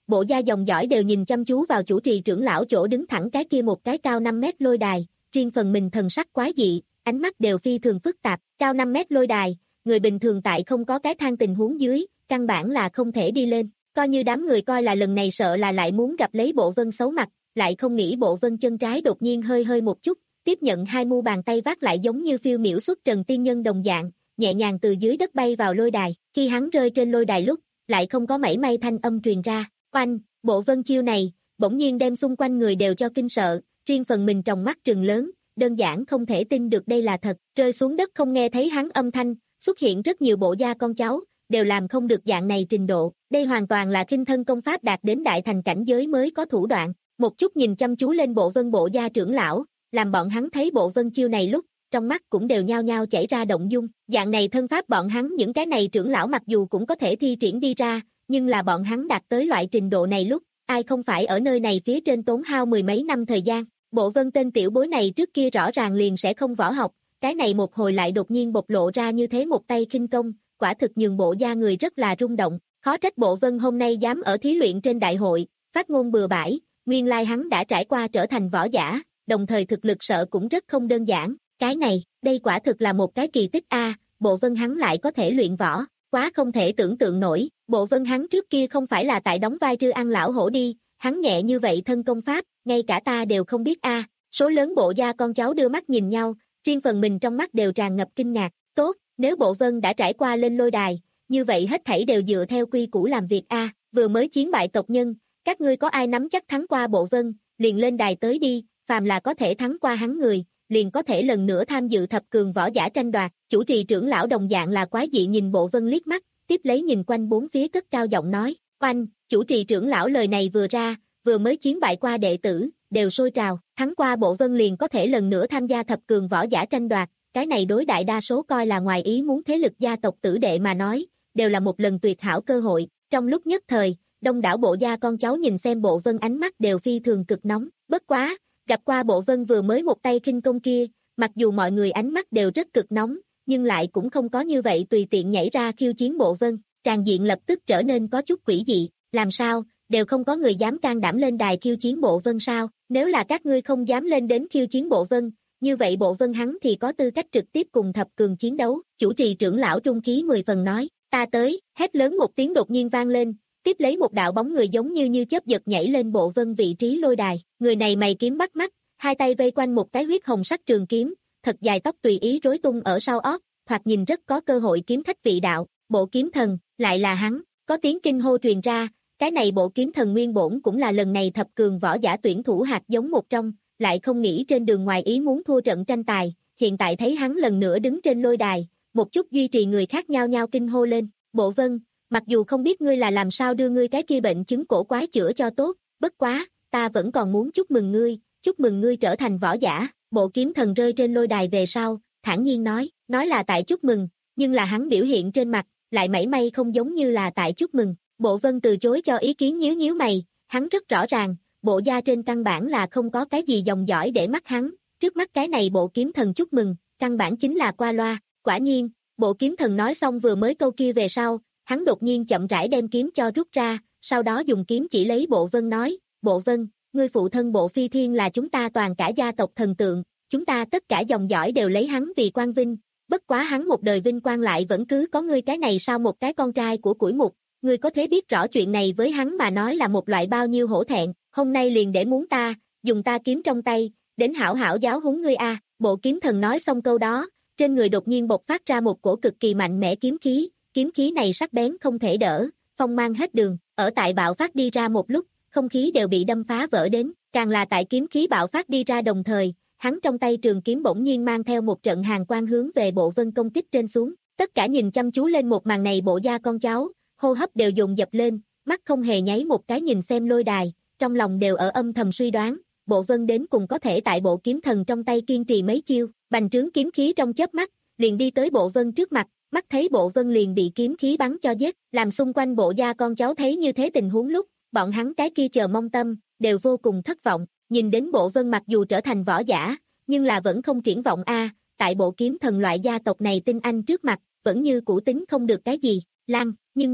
bộ gia dòng dõi đều nhìn chăm chú vào chủ trì trưởng lão chỗ đứng thẳng cái kia một cái cao năm mét lôi đài, riêng phần mình thần sắc quái dị, ánh mắt đều phi thường phức tạp, cao năm mét lôi đài, người bình thường tại không có cái thang tình huống dưới, căn bản là không thể đi lên, coi như đám người coi là lần này sợ là lại muốn gặp lấy Bộ Vân xấu mặt, lại không nghĩ Bộ Vân chân trái đột nhiên hơi hơi một chút, tiếp nhận hai mu bàn tay vác lại giống như phiêu miểu xuất trần tiên nhân đồng dạng, nhẹ nhàng từ dưới đất bay vào lôi đài, khi hắn rơi trên lôi đài lúc, lại không có mảy may thanh âm truyền ra, oanh, Bộ Vân chiêu này, bỗng nhiên đem xung quanh người đều cho kinh sợ, riêng phần mình trong mắt trừng lớn, đơn giản không thể tin được đây là thật, rơi xuống đất không nghe thấy hắn âm thanh, xuất hiện rất nhiều bộ gia con cháu, đều làm không được dạng này trình độ, đây hoàn toàn là khinh thân công pháp đạt đến đại thành cảnh giới mới có thủ đoạn, một chút nhìn chăm chú lên Bộ Vân bộ gia trưởng lão, làm bọn hắn thấy Bộ Vân chiêu này lúc, trong mắt cũng đều nhao nhao chảy ra động dung, dạng này thân pháp bọn hắn những cái này trưởng lão mặc dù cũng có thể thi triển đi ra, nhưng là bọn hắn đạt tới loại trình độ này lúc, ai không phải ở nơi này phía trên tốn hao mười mấy năm thời gian, Bộ Vân tên tiểu bối này trước kia rõ ràng liền sẽ không võ học, cái này một hồi lại đột nhiên bộc lộ ra như thế một tay khinh công, quả thực nhường bộ gia người rất là rung động, khó trách Bộ Vân hôm nay dám ở thí luyện trên đại hội, phát ngôn bừa bãi, nguyên lai hắn đã trải qua trở thành võ giả, đồng thời thực lực sợ cũng rất không đơn giản, cái này, đây quả thực là một cái kỳ tích a, Bộ Vân hắn lại có thể luyện võ, quá không thể tưởng tượng nổi, Bộ Vân hắn trước kia không phải là tại đóng vai Trư Ăn lão hổ đi, hắn nhẹ như vậy thân công pháp, ngay cả ta đều không biết a. Số lớn bộ gia con cháu đưa mắt nhìn nhau, riêng phần mình trong mắt đều tràn ngập kinh ngạc, tốt, nếu Bộ Vân đã trải qua lên lôi đài, như vậy hết thảy đều dựa theo quy củ làm việc a, vừa mới chiến bại tộc nhân, các ngươi có ai nắm chắc thắng qua Bộ Vân, liền lên đài tới đi, phàm là có thể thắng qua hắn người, liền có thể lần nữa tham dự thập cường võ giả tranh đoạt, chủ trì trưởng lão đồng dạng là quái dị nhìn Bộ Vân liếc mắt, tiếp lấy nhìn quanh bốn phía cất cao giọng nói, oanh, chủ trì trưởng lão lời này vừa ra, vừa mới chiến bại qua đệ tử, đều sôi trào, thắng qua Bộ Vân liền có thể lần nữa tham gia thập cường võ giả tranh đoạt, cái này đối đại đa số coi là ngoài ý muốn thế lực gia tộc tử đệ mà nói, đều là một lần tuyệt hảo cơ hội, trong lúc nhất thời, đông đảo bộ gia con cháu nhìn xem Bộ Vân ánh mắt đều phi thường cực nóng, bất quá, gặp qua Bộ Vân vừa mới một tay khinh công kia, mặc dù mọi người ánh mắt đều rất cực nóng, nhưng lại cũng không có như vậy tùy tiện nhảy ra khiêu chiến Bộ Vân, tràn diện lập tức trở nên có chút quỷ dị, làm sao, đều không có người dám can đảm lên đài khiêu chiến Bộ Vân sao, nếu là các ngươi không dám lên đến khiêu chiến Bộ Vân, như vậy Bộ Vân hắn thì có tư cách trực tiếp cùng thập cường chiến đấu, chủ trì trưởng lão trung khí mười phần nói, ta tới, hét lớn một tiếng đột nhiên vang lên, tiếp lấy một đạo bóng người giống như như chớp giật nhảy lên Bộ Vân vị trí lôi đài, người này mày kiếm bắt mắt, hai tay vây quanh một cái huyết hồng sắc trường kiếm, thật dài tóc tùy ý rối tung ở sau ót, thoạt nhìn rất có cơ hội kiếm khách vị đạo, Bộ Kiếm Thần, lại là hắn, có tiếng kinh hô truyền ra, cái này Bộ Kiếm Thần nguyên bổn cũng là lần này thập cường võ giả tuyển thủ hạt giống một trong, lại không nghĩ trên đường ngoài ý muốn thua trận tranh tài, hiện tại thấy hắn lần nữa đứng trên lôi đài, một chút duy trì người khác nhau nhau kinh hô lên, Bộ Vân, mặc dù không biết ngươi là làm sao đưa ngươi cái kia bệnh chứng cổ quái chữa cho tốt, bất quá, ta vẫn còn muốn chúc mừng ngươi, chúc mừng ngươi trở thành võ giả, Bộ Kiếm Thần rơi trên lôi đài về sau, thản nhiên nói, nói là tại chúc mừng, nhưng là hắn biểu hiện trên mặt, lại mảy may không giống như là tại chúc mừng, Bộ Vân từ chối cho ý kiến nhíu nhíu mày, hắn rất rõ ràng, bộ gia trên căn bản là không có cái gì dòng dõi để mắt hắn, trước mắt cái này Bộ Kiếm Thần chúc mừng, căn bản chính là qua loa, quả nhiên, Bộ Kiếm Thần nói xong vừa mới câu kia về sau, hắn đột nhiên chậm rãi đem kiếm cho rút ra, sau đó dùng kiếm chỉ lấy Bộ Vân nói, Bộ Vân, ngươi phụ thân Bộ Phi Thiên là chúng ta toàn cả gia tộc thần tượng, chúng ta tất cả dòng dõi đều lấy hắn vì quan vinh, bất quá hắn một đời vinh quang lại vẫn cứ có ngươi cái này sao một cái con trai của củi mục, ngươi có thể biết rõ chuyện này với hắn mà nói là một loại bao nhiêu hổ thẹn, hôm nay liền để muốn ta, dùng ta kiếm trong tay, đến hảo hảo giáo huấn ngươi a. Bộ Kiếm Thần nói xong câu đó, trên người đột nhiên bộc phát ra một cổ cực kỳ mạnh mẽ kiếm khí, kiếm khí này sắc bén không thể đỡ, phong mang hết đường, ở tại bạo phát đi ra một lúc, không khí đều bị đâm phá vỡ đến, càng là tại kiếm khí bạo phát đi ra đồng thời, hắn trong tay trường kiếm bỗng nhiên mang theo một trận hàn quang hướng về Bộ Vân công kích trên xuống, tất cả nhìn chăm chú lên một màn này bộ gia con cháu, hô hấp đều dồn dập lên, mắt không hề nháy một cái nhìn xem lôi đài, trong lòng đều ở âm thầm suy đoán, Bộ Vân đến cùng có thể tại Bộ Kiếm Thần trong tay kiên trì mấy chiêu, bành trướng kiếm khí trong chớp mắt, liền đi tới Bộ Vân trước mặt, mắt thấy Bộ Vân liền bị kiếm khí bắn cho giết, làm xung quanh bộ gia con cháu thấy như thế tình huống lúc, bọn hắn cái kia chờ mong tâm, đều vô cùng thất vọng, nhìn đến Bộ Vân mặc dù trở thành võ giả, nhưng là vẫn không triển vọng a, tại Bộ Kiếm Thần loại gia tộc này tinh anh trước mặt, vẫn như cũ tính không được cái gì, Lan, nhưng mà,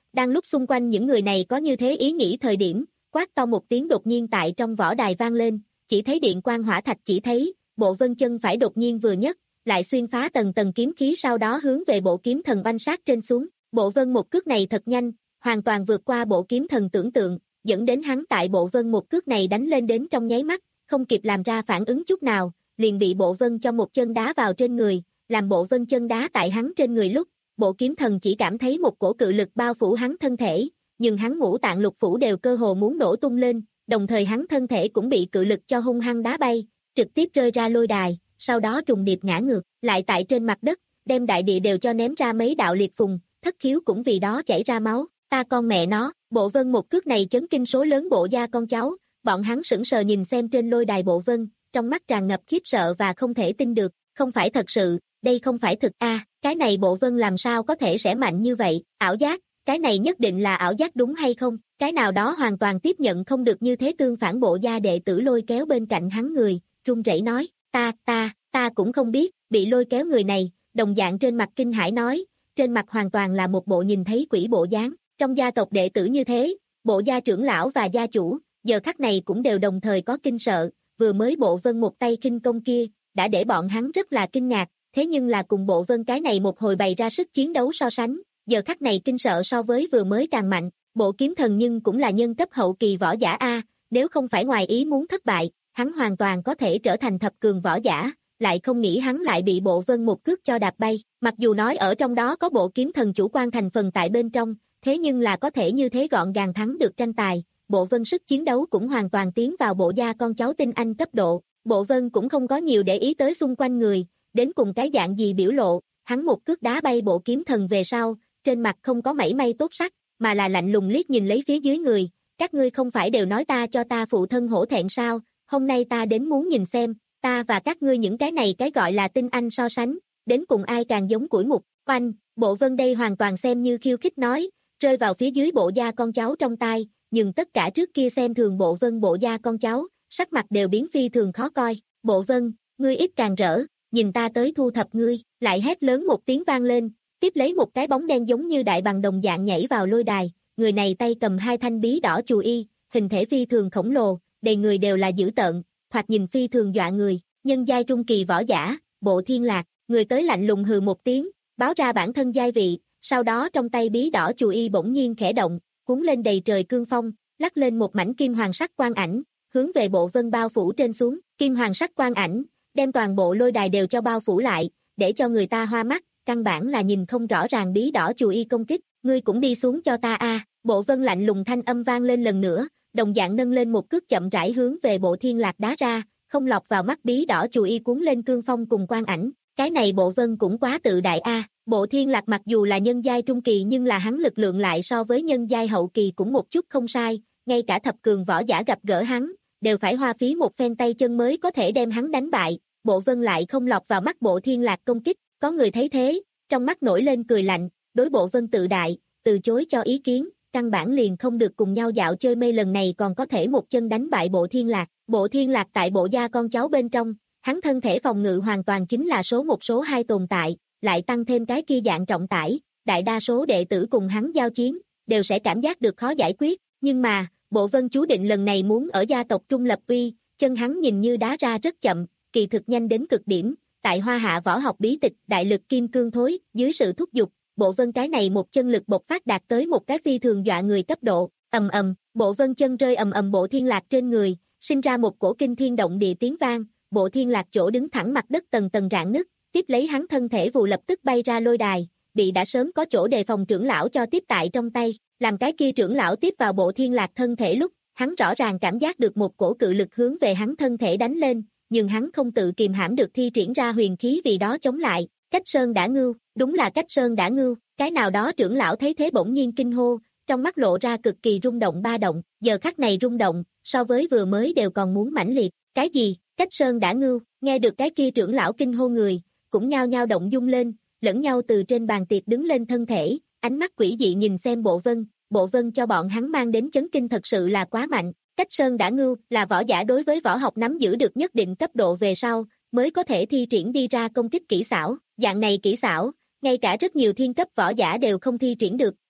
Đang lúc xung quanh những người này có như thế ý nghĩ thời điểm, quát to một tiếng đột nhiên tại trong võ đài vang lên, chỉ thấy điện quang hỏa thạch, chỉ thấy, bộ vân chân phải đột nhiên vừa nhấc, lại xuyên phá tầng tầng kiếm khí, sau đó hướng về bộ kiếm thần banh sát trên xuống. Bộ vân một cước này thật nhanh, hoàn toàn vượt qua bộ kiếm thần tưởng tượng, dẫn đến hắn tại bộ vân một cước này đánh lên đến trong nháy mắt, không kịp làm ra phản ứng chút nào, liền bị bộ vân cho một chân đá vào trên người, làm bộ vân chân đá tại hắn trên người lúc, bộ kiếm thần chỉ cảm thấy một cổ cự lực bao phủ hắn thân thể, nhưng hắn ngũ tạng lục phủ đều cơ hồ muốn nổ tung lên, đồng thời hắn thân thể cũng bị cự lực cho hung hăng đá bay, trực tiếp rơi ra lôi đài, sau đó trùng điệp ngã ngược, lại tại trên mặt đất, đem đại địa đều cho ném ra mấy đạo liệt phùng, thất khiếu cũng vì đó chảy ra máu, ta con mẹ nó, bộ vân một cước này chấn kinh số lớn bộ gia con cháu, bọn hắn sững sờ nhìn xem trên lôi đài bộ vân, trong mắt tràn ngập khiếp sợ và không thể tin được, không phải thật sự, đây không phải thực a, à, cái này bộ vân làm sao có thể sẽ mạnh như vậy, ảo giác, cái này nhất định là ảo giác đúng hay không, cái nào đó hoàn toàn tiếp nhận không được như thế tương phản bộ gia đệ tử lôi kéo bên cạnh hắn người, run rẩy nói, ta, ta, ta cũng không biết, bị lôi kéo người này, đồng dạng trên mặt kinh hãi nói, trên mặt hoàn toàn là một bộ nhìn thấy quỷ bộ dáng, trong gia tộc đệ tử như thế, bộ gia trưởng lão và gia chủ, giờ khắc này cũng đều đồng thời có kinh sợ, vừa mới bộ vân một tay kinh công kia, đã để bọn hắn rất là kinh ngạc, thế nhưng là cùng bộ vân cái này một hồi bày ra sức chiến đấu so sánh, giờ khắc này kinh sợ so với vừa mới càng mạnh, bộ kiếm thần nhưng cũng là nhân cấp hậu kỳ võ giả A, nếu không phải ngoài ý muốn thất bại, hắn hoàn toàn có thể trở thành thập cường võ giả, lại không nghĩ hắn lại bị bộ vân một cước cho đạp bay, mặc dù nói ở trong đó có bộ kiếm thần chủ quan thành phần tại bên trong, thế nhưng là có thể như thế gọn gàng thắng được tranh tài, bộ vân sức chiến đấu cũng hoàn toàn tiến vào bộ gia con cháu tinh anh cấp độ, bộ vân cũng không có nhiều để ý tới xung quanh người, đến cùng cái dạng gì biểu lộ, hắn một cước đá bay bộ kiếm thần về sau, trên mặt không có mảy may tốt sắc, mà là lạnh lùng liếc nhìn lấy phía dưới người, các ngươi không phải đều nói ta cho ta phụ thân hổ thẹn sao, hôm nay ta đến muốn nhìn xem, ta và các ngươi những cái này cái gọi là tinh anh so sánh, đến cùng ai càng giống củi mục, oanh, bộ vân đây hoàn toàn xem như khiêu khích nói, rơi vào phía dưới bộ gia con cháu trong tai, nhưng tất cả trước kia xem thường bộ vân bộ gia con cháu, sắc mặt đều biến phi thường khó coi, bộ vân, ngươi ít càng rỡ, nhìn ta tới thu thập ngươi, lại hét lớn một tiếng vang lên, tiếp lấy một cái bóng đen giống như đại bằng đồng dạng nhảy vào lôi đài, người này tay cầm hai thanh bí đỏ chù y, hình thể phi thường khổng lồ, đầy người đều là dữ tợn, thoạt nhìn phi thường dọa người, nhân giai trung kỳ võ giả, bộ thiên lạc, người tới lạnh lùng hừ một tiếng, báo ra bản thân giai vị, sau đó trong tay bí đỏ chù y bỗng nhiên khẽ động, cuốn lên đầy trời cương phong, lắc lên một mảnh kim hoàng sắc quang ảnh, hướng về bộ vân bao phủ trên xuống, kim hoàng sắc quang ảnh, đem toàn bộ lôi đài đều cho bao phủ lại, để cho người ta hoa mắt, căn bản là nhìn không rõ ràng bí đỏ chù y công kích, ngươi cũng đi xuống cho ta a, bộ vân lạnh lùng thanh âm vang lên lần nữa, đồng dạng nâng lên một cước chậm rãi hướng về bộ thiên lạc đá ra, không lọt vào mắt bí đỏ chù y cuốn lên cương phong cùng quang ảnh, cái này bộ vân cũng quá tự đại a, bộ thiên lạc mặc dù là nhân giai trung kỳ nhưng là hắn lực lượng lại so với nhân giai hậu kỳ cũng một chút không sai, ngay cả thập cường võ giả gặp gỡ hắn, đều phải hoa phí một phen tay chân mới có thể đem hắn đánh bại, bộ vân lại không lọt vào mắt bộ thiên lạc công kích, có người thấy thế, trong mắt nổi lên cười lạnh, đối bộ vân tự đại, từ chối cho ý kiến, căn bản liền không được cùng nhau dạo chơi mây, lần này còn có thể một chân đánh bại bộ thiên lạc, bộ thiên lạc tại bộ gia con cháu bên trong, hắn thân thể phòng ngự hoàn toàn chính là số một số hai tồn tại, lại tăng thêm cái kia dạng trọng tải, đại đa số đệ tử cùng hắn giao chiến, đều sẽ cảm giác được khó giải quyết, nhưng mà, bộ vân chú định lần này muốn ở gia tộc trung lập uy, chân hắn nhìn như đá ra rất chậm, kỳ thực nhanh đến cực điểm, tại Hoa Hạ võ học bí tịch đại lực kim cương thối, dưới sự thúc giục, bộ vân cái này một chân lực bộc phát đạt tới một cái phi thường dọa người cấp độ, ầm ầm, bộ vân chân rơi ầm ầm bộ thiên lạc trên người, sinh ra một cổ kinh thiên động địa tiếng vang, bộ thiên lạc chỗ đứng thẳng mặt đất tầng tầng rạn nứt, tiếp lấy hắn thân thể vù lập tức bay ra lôi đài, bị đã sớm có chỗ đề phòng trưởng lão cho tiếp tại trong tay, làm cái kia trưởng lão tiếp vào bộ thiên lạc thân thể lúc, hắn rõ ràng cảm giác được một cổ cự lực hướng về hắn thân thể đánh lên, nhưng hắn không tự kìm hãm được thi triển ra huyền khí vì đó chống lại, Cách Sơn đã ngưu, đúng là Cách Sơn đã ngưu, cái nào đó trưởng lão thấy thế bỗng nhiên kinh hô, trong mắt lộ ra cực kỳ rung động ba động, giờ khắc này rung động, so với vừa mới đều còn muốn mãnh liệt, cái gì, Cách Sơn đã ngưu, nghe được cái kia trưởng lão kinh hô người, cũng nhao nhao động dung lên, lẫn nhau từ trên bàn tiệc đứng lên thân thể, ánh mắt quỷ dị nhìn xem bộ vân, bộ vân cho bọn hắn mang đến chấn kinh thật sự là quá mạnh. Cách Sơn đã ngưu là võ giả đối với võ học nắm giữ được nhất định cấp độ về sau, mới có thể thi triển đi ra công kích kỹ xảo, dạng này kỹ xảo, ngay cả rất nhiều thiên cấp võ giả đều không thi triển được,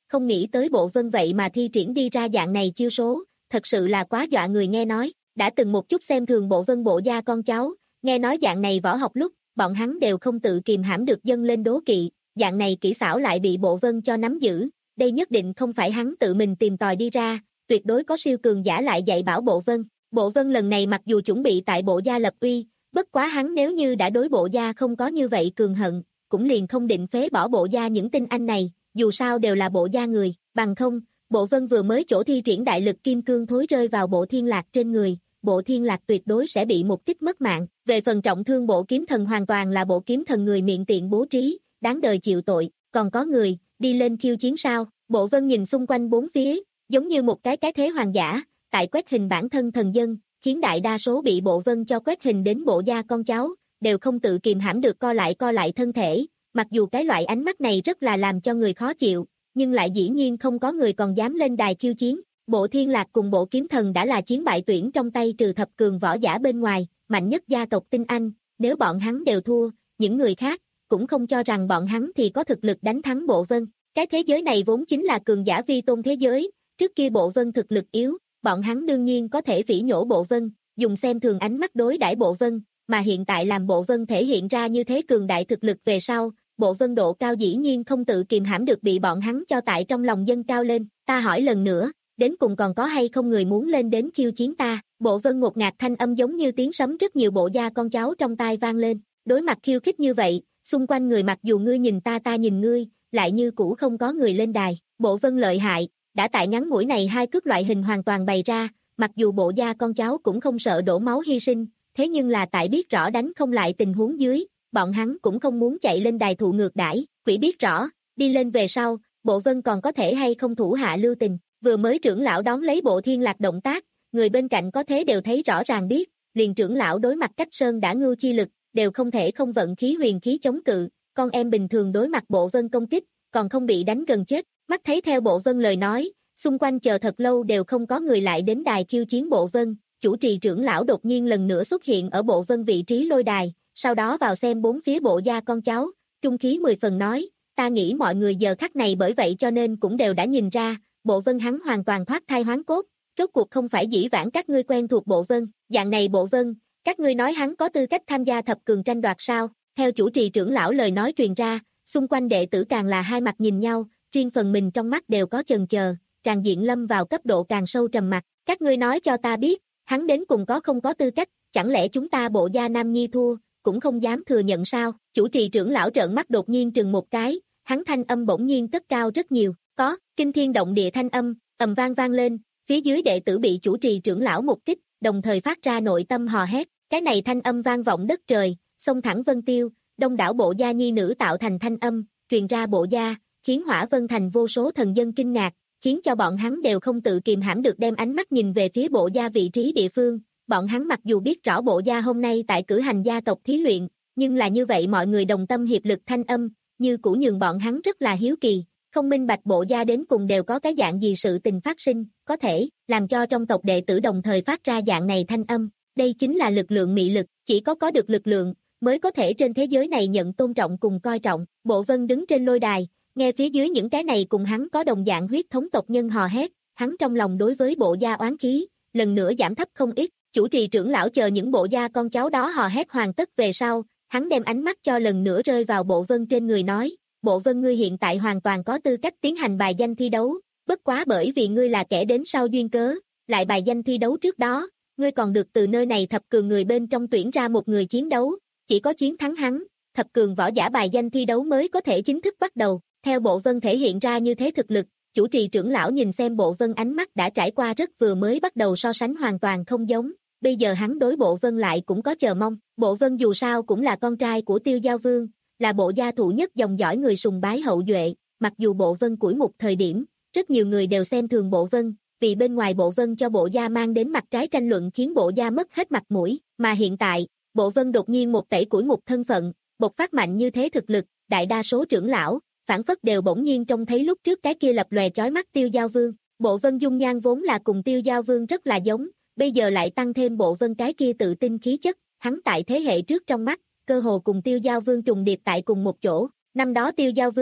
không nghĩ tới Bộ Vân vậy mà thi triển đi ra dạng này chiêu số, thật sự là quá dọa người. Nghe nói, đã từng một chút xem thường Bộ Vân Bộ gia con cháu, nghe nói dạng này võ học lúc, bọn hắn đều không tự kìm hãm được dâng lên đố kỵ, dạng này kỹ xảo lại bị Bộ Vân cho nắm giữ, đây nhất định không phải hắn tự mình tìm tòi đi ra, tuyệt đối có siêu cường giả lại dạy bảo Bộ Vân. Bộ Vân lần này mặc dù chuẩn bị tại Bộ gia lập uy, bất quá hắn nếu như đã đối Bộ gia không có như vậy cường hận, cũng liền không định phế bỏ Bộ gia những tinh anh này, dù sao đều là Bộ gia người, bằng không, Bộ Vân vừa mới chỗ thi triển đại lực kim cương thối rơi vào Bộ Thiên Lạc trên người, Bộ Thiên Lạc tuyệt đối sẽ bị một kích mất mạng. Về phần trọng thương Bộ Kiếm Thần hoàn toàn là Bộ Kiếm Thần người miệng tiện bố trí, đáng đời chịu tội, còn có người, đi lên khiêu chiến sao? Bộ Vân nhìn xung quanh bốn phía, giống như một cái cái thế hoàng giả, tại quét hình bản thân thần dân, khiến đại đa số bị Bộ Vân cho quét hình đến Bộ gia con cháu, đều không tự kìm hãm được co lại co lại thân thể, mặc dù cái loại ánh mắt này rất là làm cho người khó chịu, nhưng lại dĩ nhiên không có người còn dám lên đài khiêu chiến. Bộ Thiên Lạc cùng Bộ Kiếm Thần đã là chiến bại tuyển trong tay trừ thập cường võ giả bên ngoài, mạnh nhất gia tộc tinh anh, nếu bọn hắn đều thua, những người khác cũng không cho rằng bọn hắn thì có thực lực đánh thắng Bộ Vân. Cái thế giới này vốn chính là cường giả vi tôn thế giới, trước kia Bộ Vân thực lực yếu, bọn hắn đương nhiên có thể phỉ nhổ Bộ Vân, dùng xem thường ánh mắt đối đãi Bộ Vân, mà hiện tại làm Bộ Vân thể hiện ra như thế cường đại thực lực về sau, Bộ Vân độ cao dĩ nhiên không tự kìm hãm được bị bọn hắn cho tại trong lòng dâng cao lên. Ta hỏi lần nữa, đến cùng còn có hay không người muốn lên đến khiêu chiến ta? Bộ Vân ngột ngạt thanh âm giống như tiếng sấm rất nhiều Bộ gia con cháu trong tai vang lên. Đối mặt khiêu khích như vậy, xung quanh người mặc dù ngươi nhìn ta ta nhìn ngươi, lại như cũ không có người lên đài. Bộ Vân lợi hại, đã tại ngắn ngủi này hai cước loại hình hoàn toàn bày ra, mặc dù Bộ gia con cháu cũng không sợ đổ máu hy sinh, thế nhưng là tại biết rõ đánh không lại tình huống dưới, bọn hắn cũng không muốn chạy lên đài thụ ngược đãi. Quỷ biết rõ, đi lên về sau, Bộ Vân còn có thể hay không thủ hạ lưu tình. Vừa mới trưởng lão đón lấy Bộ Thiên Lạc động tác, người bên cạnh có thế đều thấy rõ ràng biết, liền trưởng lão đối mặt Cách Sơn đã ngưu chi lực, đều không thể không vận khí huyền khí chống cự, con em bình thường đối mặt Bộ Vân công kích, còn không bị đánh gần chết. Mắt thấy theo Bộ Vân lời nói, xung quanh chờ thật lâu đều không có người lại đến đài khiêu chiến Bộ Vân, chủ trì trưởng lão đột nhiên lần nữa xuất hiện ở Bộ Vân vị trí lôi đài, sau đó vào xem bốn phía Bộ gia con cháu, trung khí mười phần nói, ta nghĩ mọi người giờ khắc này bởi vậy cho nên cũng đều đã nhìn ra, Bộ Vân hắn hoàn toàn thoát thai hoán cốt, rốt cuộc không phải dĩ vãng các ngươi quen thuộc Bộ Vân, dạng này Bộ Vân, các ngươi nói hắn có tư cách tham gia thập cường tranh đoạt sao? Theo chủ trì trưởng lão lời nói truyền ra, xung quanh đệ tử càng là hai mặt nhìn nhau, riêng phần mình trong mắt đều có chần chờ, tràn diện lâm vào cấp độ càng sâu trầm mặc. Các ngươi nói cho ta biết, hắn đến cùng có không có tư cách, chẳng lẽ chúng ta Bộ gia Nam Nhi thua, cũng không dám thừa nhận sao? Chủ trì trưởng lão trợn mắt đột nhiên trừng một cái, hắn thanh âm bỗng nhiên cất cao rất nhiều, có, kinh thiên động địa thanh âm, ầm vang vang lên, phía dưới đệ tử bị chủ trì trưởng lão một kích, đồng thời phát ra nội tâm hò hét, cái này thanh âm vang vọng đất trời, xông thẳng vân tiêu, đông đảo Bộ gia nhi nữ tạo thành thanh âm, truyền ra Bộ gia, khiến Hỏa Vân thành vô số thần dân kinh ngạc, khiến cho bọn hắn đều không tự kìm hãm được đem ánh mắt nhìn về phía Bộ gia vị trí địa phương. Bọn hắn mặc dù biết rõ Bộ gia hôm nay tại cử hành gia tộc thí luyện, nhưng là như vậy mọi người đồng tâm hiệp lực thanh âm, như cũ nhường bọn hắn rất là hiếu kỳ, không minh bạch Bộ gia đến cùng đều có cái dạng gì sự tình phát sinh, có thể làm cho trong tộc đệ tử đồng thời phát ra dạng này thanh âm, đây chính là lực lượng mị lực, chỉ có có được lực lượng, mới có thể trên thế giới này nhận tôn trọng cùng coi trọng. Bộ Vân đứng trên lôi đài, nghe phía dưới những cái này cùng hắn có đồng dạng huyết thống tộc nhân hò hét, hắn trong lòng đối với Bộ gia oán khí, lần nữa giảm thấp không ít. Chủ trì trưởng lão chờ những Bộ gia con cháu đó hò hét hoàn tất về sau, hắn đem ánh mắt cho lần nữa rơi vào Bộ Vân trên người nói, Bộ Vân ngươi hiện tại hoàn toàn có tư cách tiến hành bài danh thi đấu, bất quá bởi vì ngươi là kẻ đến sau duyên cớ, lại bài danh thi đấu trước đó, ngươi còn được từ nơi này thập cường người bên trong tuyển ra một người chiến đấu, chỉ có chiến thắng hắn, thập cường võ giả bài danh thi đấu mới có thể chính thức bắt đầu. Theo Bộ Vân thể hiện ra như thế thực lực, chủ trì trưởng lão nhìn xem Bộ Vân ánh mắt đã trải qua rất vừa mới bắt đầu so sánh hoàn toàn không giống, bây giờ hắn đối Bộ Vân lại cũng có chờ mong. Bộ Vân dù sao cũng là con trai của Tiêu Giao Vương, là Bộ gia thụ nhất dòng dõi người sùng bái hậu duệ, mặc dù Bộ Vân củi một thời điểm, rất nhiều người đều xem thường Bộ Vân, vì bên ngoài Bộ Vân cho Bộ gia mang đến mặt trái tranh luận khiến Bộ gia mất hết mặt mũi, mà hiện tại, Bộ Vân đột nhiên một tẩy củi một thân phận, bộc phát mạnh như thế thực lực, đại đa số trưởng lão, phản phất đều bỗng nhiên trông thấy lúc trước cái kia lập lòe chói mắt Tiêu Giao Vương. Bộ Vân dung nhan vốn là cùng Tiêu Giao Vương rất là giống, bây giờ lại tăng thêm Bộ Vân cái kia tự tin khí chất, hắn tại thế hệ trước trong mắt, cơ hồ cùng Tiêu Giao Vương trùng điệp tại cùng một chỗ. Năm đó Tiêu Giao Vương,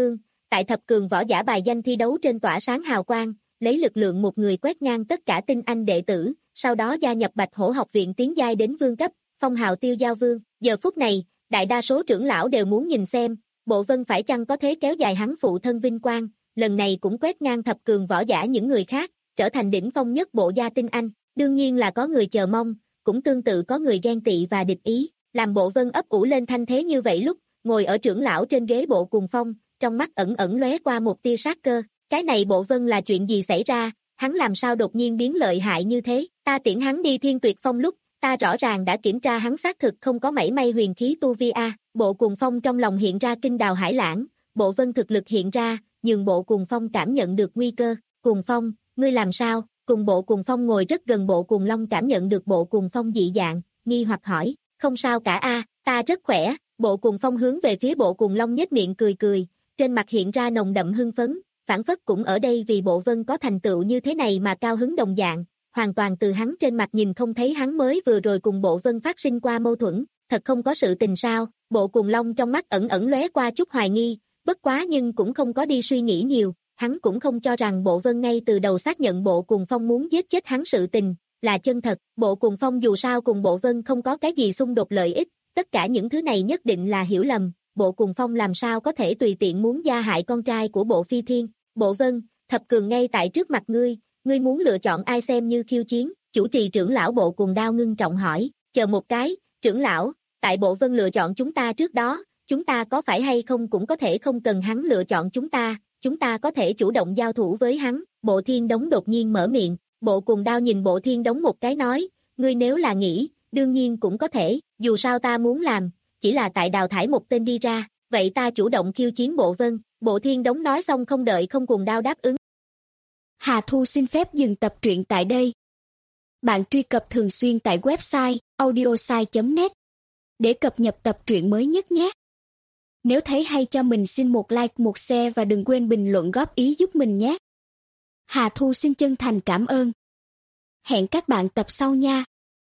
tại thập cường võ giả bài danh thi đấu trên tỏa sáng hào quang, lấy lực lượng một người quét ngang tất cả tinh anh đệ tử, sau đó gia nhập Bạch Hổ học viện tiến giai đến vương cấp, phong hào Tiêu Giao Vương. Giờ phút này, đại đa số trưởng lão đều muốn nhìn xem, Bộ Vân phải chăng có thế kéo dài hắn phụ thân vinh quang, lần này cũng quét ngang thập cường võ giả những người khác, trở thành đỉnh phong nhất bộ gia tinh anh. Đương nhiên là có người chờ mong, cũng tương tự có người ghen tị và địch ý, làm Bộ Vân ấp ủ lên thanh thế như vậy lúc, ngồi ở trưởng lão trên ghế Bộ Cùng Phong, trong mắt ẩn ẩn lóe qua một tia sát cơ. Cái này Bộ Vân là chuyện gì xảy ra, hắn làm sao đột nhiên biến lợi hại như thế, ta tiễn hắn đi Thiên Tuyệt Phong lúc, ta rõ ràng đã kiểm tra hắn xác thực không có mảy may huyền khí tu vi a. Bộ Cùng Phong trong lòng hiện ra kinh đào hải lãng, Bộ Vân thực lực hiện ra, nhưng Bộ Cùng Phong cảm nhận được nguy cơ. Cùng Phong, ngươi làm sao? Cùng Bộ Cùng Phong ngồi rất gần Bộ Cùng Long cảm nhận được Bộ Cùng Phong dị dạng, nghi hoặc hỏi, không sao cả a, ta rất khỏe. Bộ Cùng Phong hướng về phía Bộ Cùng Long nhếch miệng cười cười, trên mặt hiện ra nồng đậm hưng phấn, phản phất cũng ở đây vì Bộ Vân có thành tựu như thế này mà cao hứng đồng dạng, hoàn toàn từ hắn trên mặt nhìn không thấy hắn mới vừa rồi cùng Bộ Vân phát sinh qua mâu thuẫn, thật không có sự tình sao? Bộ Cùng Long trong mắt ẩn ẩn lóe qua chút hoài nghi, bất quá nhưng cũng không có đi suy nghĩ nhiều, hắn cũng không cho rằng Bộ Vân ngay từ đầu xác nhận Bộ Cùng Phong muốn giết chết hắn sự tình là chân thật. Bộ Cùng Phong dù sao cùng Bộ Vân không có cái gì xung đột lợi ích, tất cả những thứ này nhất định là hiểu lầm. Bộ Cùng Phong làm sao có thể tùy tiện muốn gia hại con trai của Bộ Phi Thiên. Bộ Vân, thập cường ngay tại trước mặt ngươi, ngươi muốn lựa chọn ai xem như khiêu chiến? Chủ trì trưởng lão Bộ Cùng Đao ngưng trọng hỏi. Chờ một cái, trưởng lão, tại Bộ Vân lựa chọn chúng ta trước đó, chúng ta có phải hay không cũng có thể không cần hắn lựa chọn chúng ta, chúng ta có thể chủ động giao thủ với hắn. Bộ Thiên Đống đột nhiên mở miệng, Bộ Cùng Đao nhìn Bộ Thiên Đống một cái nói, ngươi nếu là nghĩ, đương nhiên cũng có thể, dù sao ta muốn làm, chỉ là tại đào thải một tên đi ra, vậy ta chủ động khiêu chiến Bộ Vân. Bộ Thiên Đống nói xong không đợi không Cùng Đao đáp ứng. Hà Thu xin phép dừng tập truyện tại đây. Bạn truy cập thường xuyên tại website audiosai chấm net để cập nhật tập truyện mới nhất nhé. Nếu thấy hay cho mình xin một like, một share và đừng quên bình luận góp ý giúp mình nhé. Hà Thu xin chân thành cảm ơn. Hẹn các bạn tập sau nha.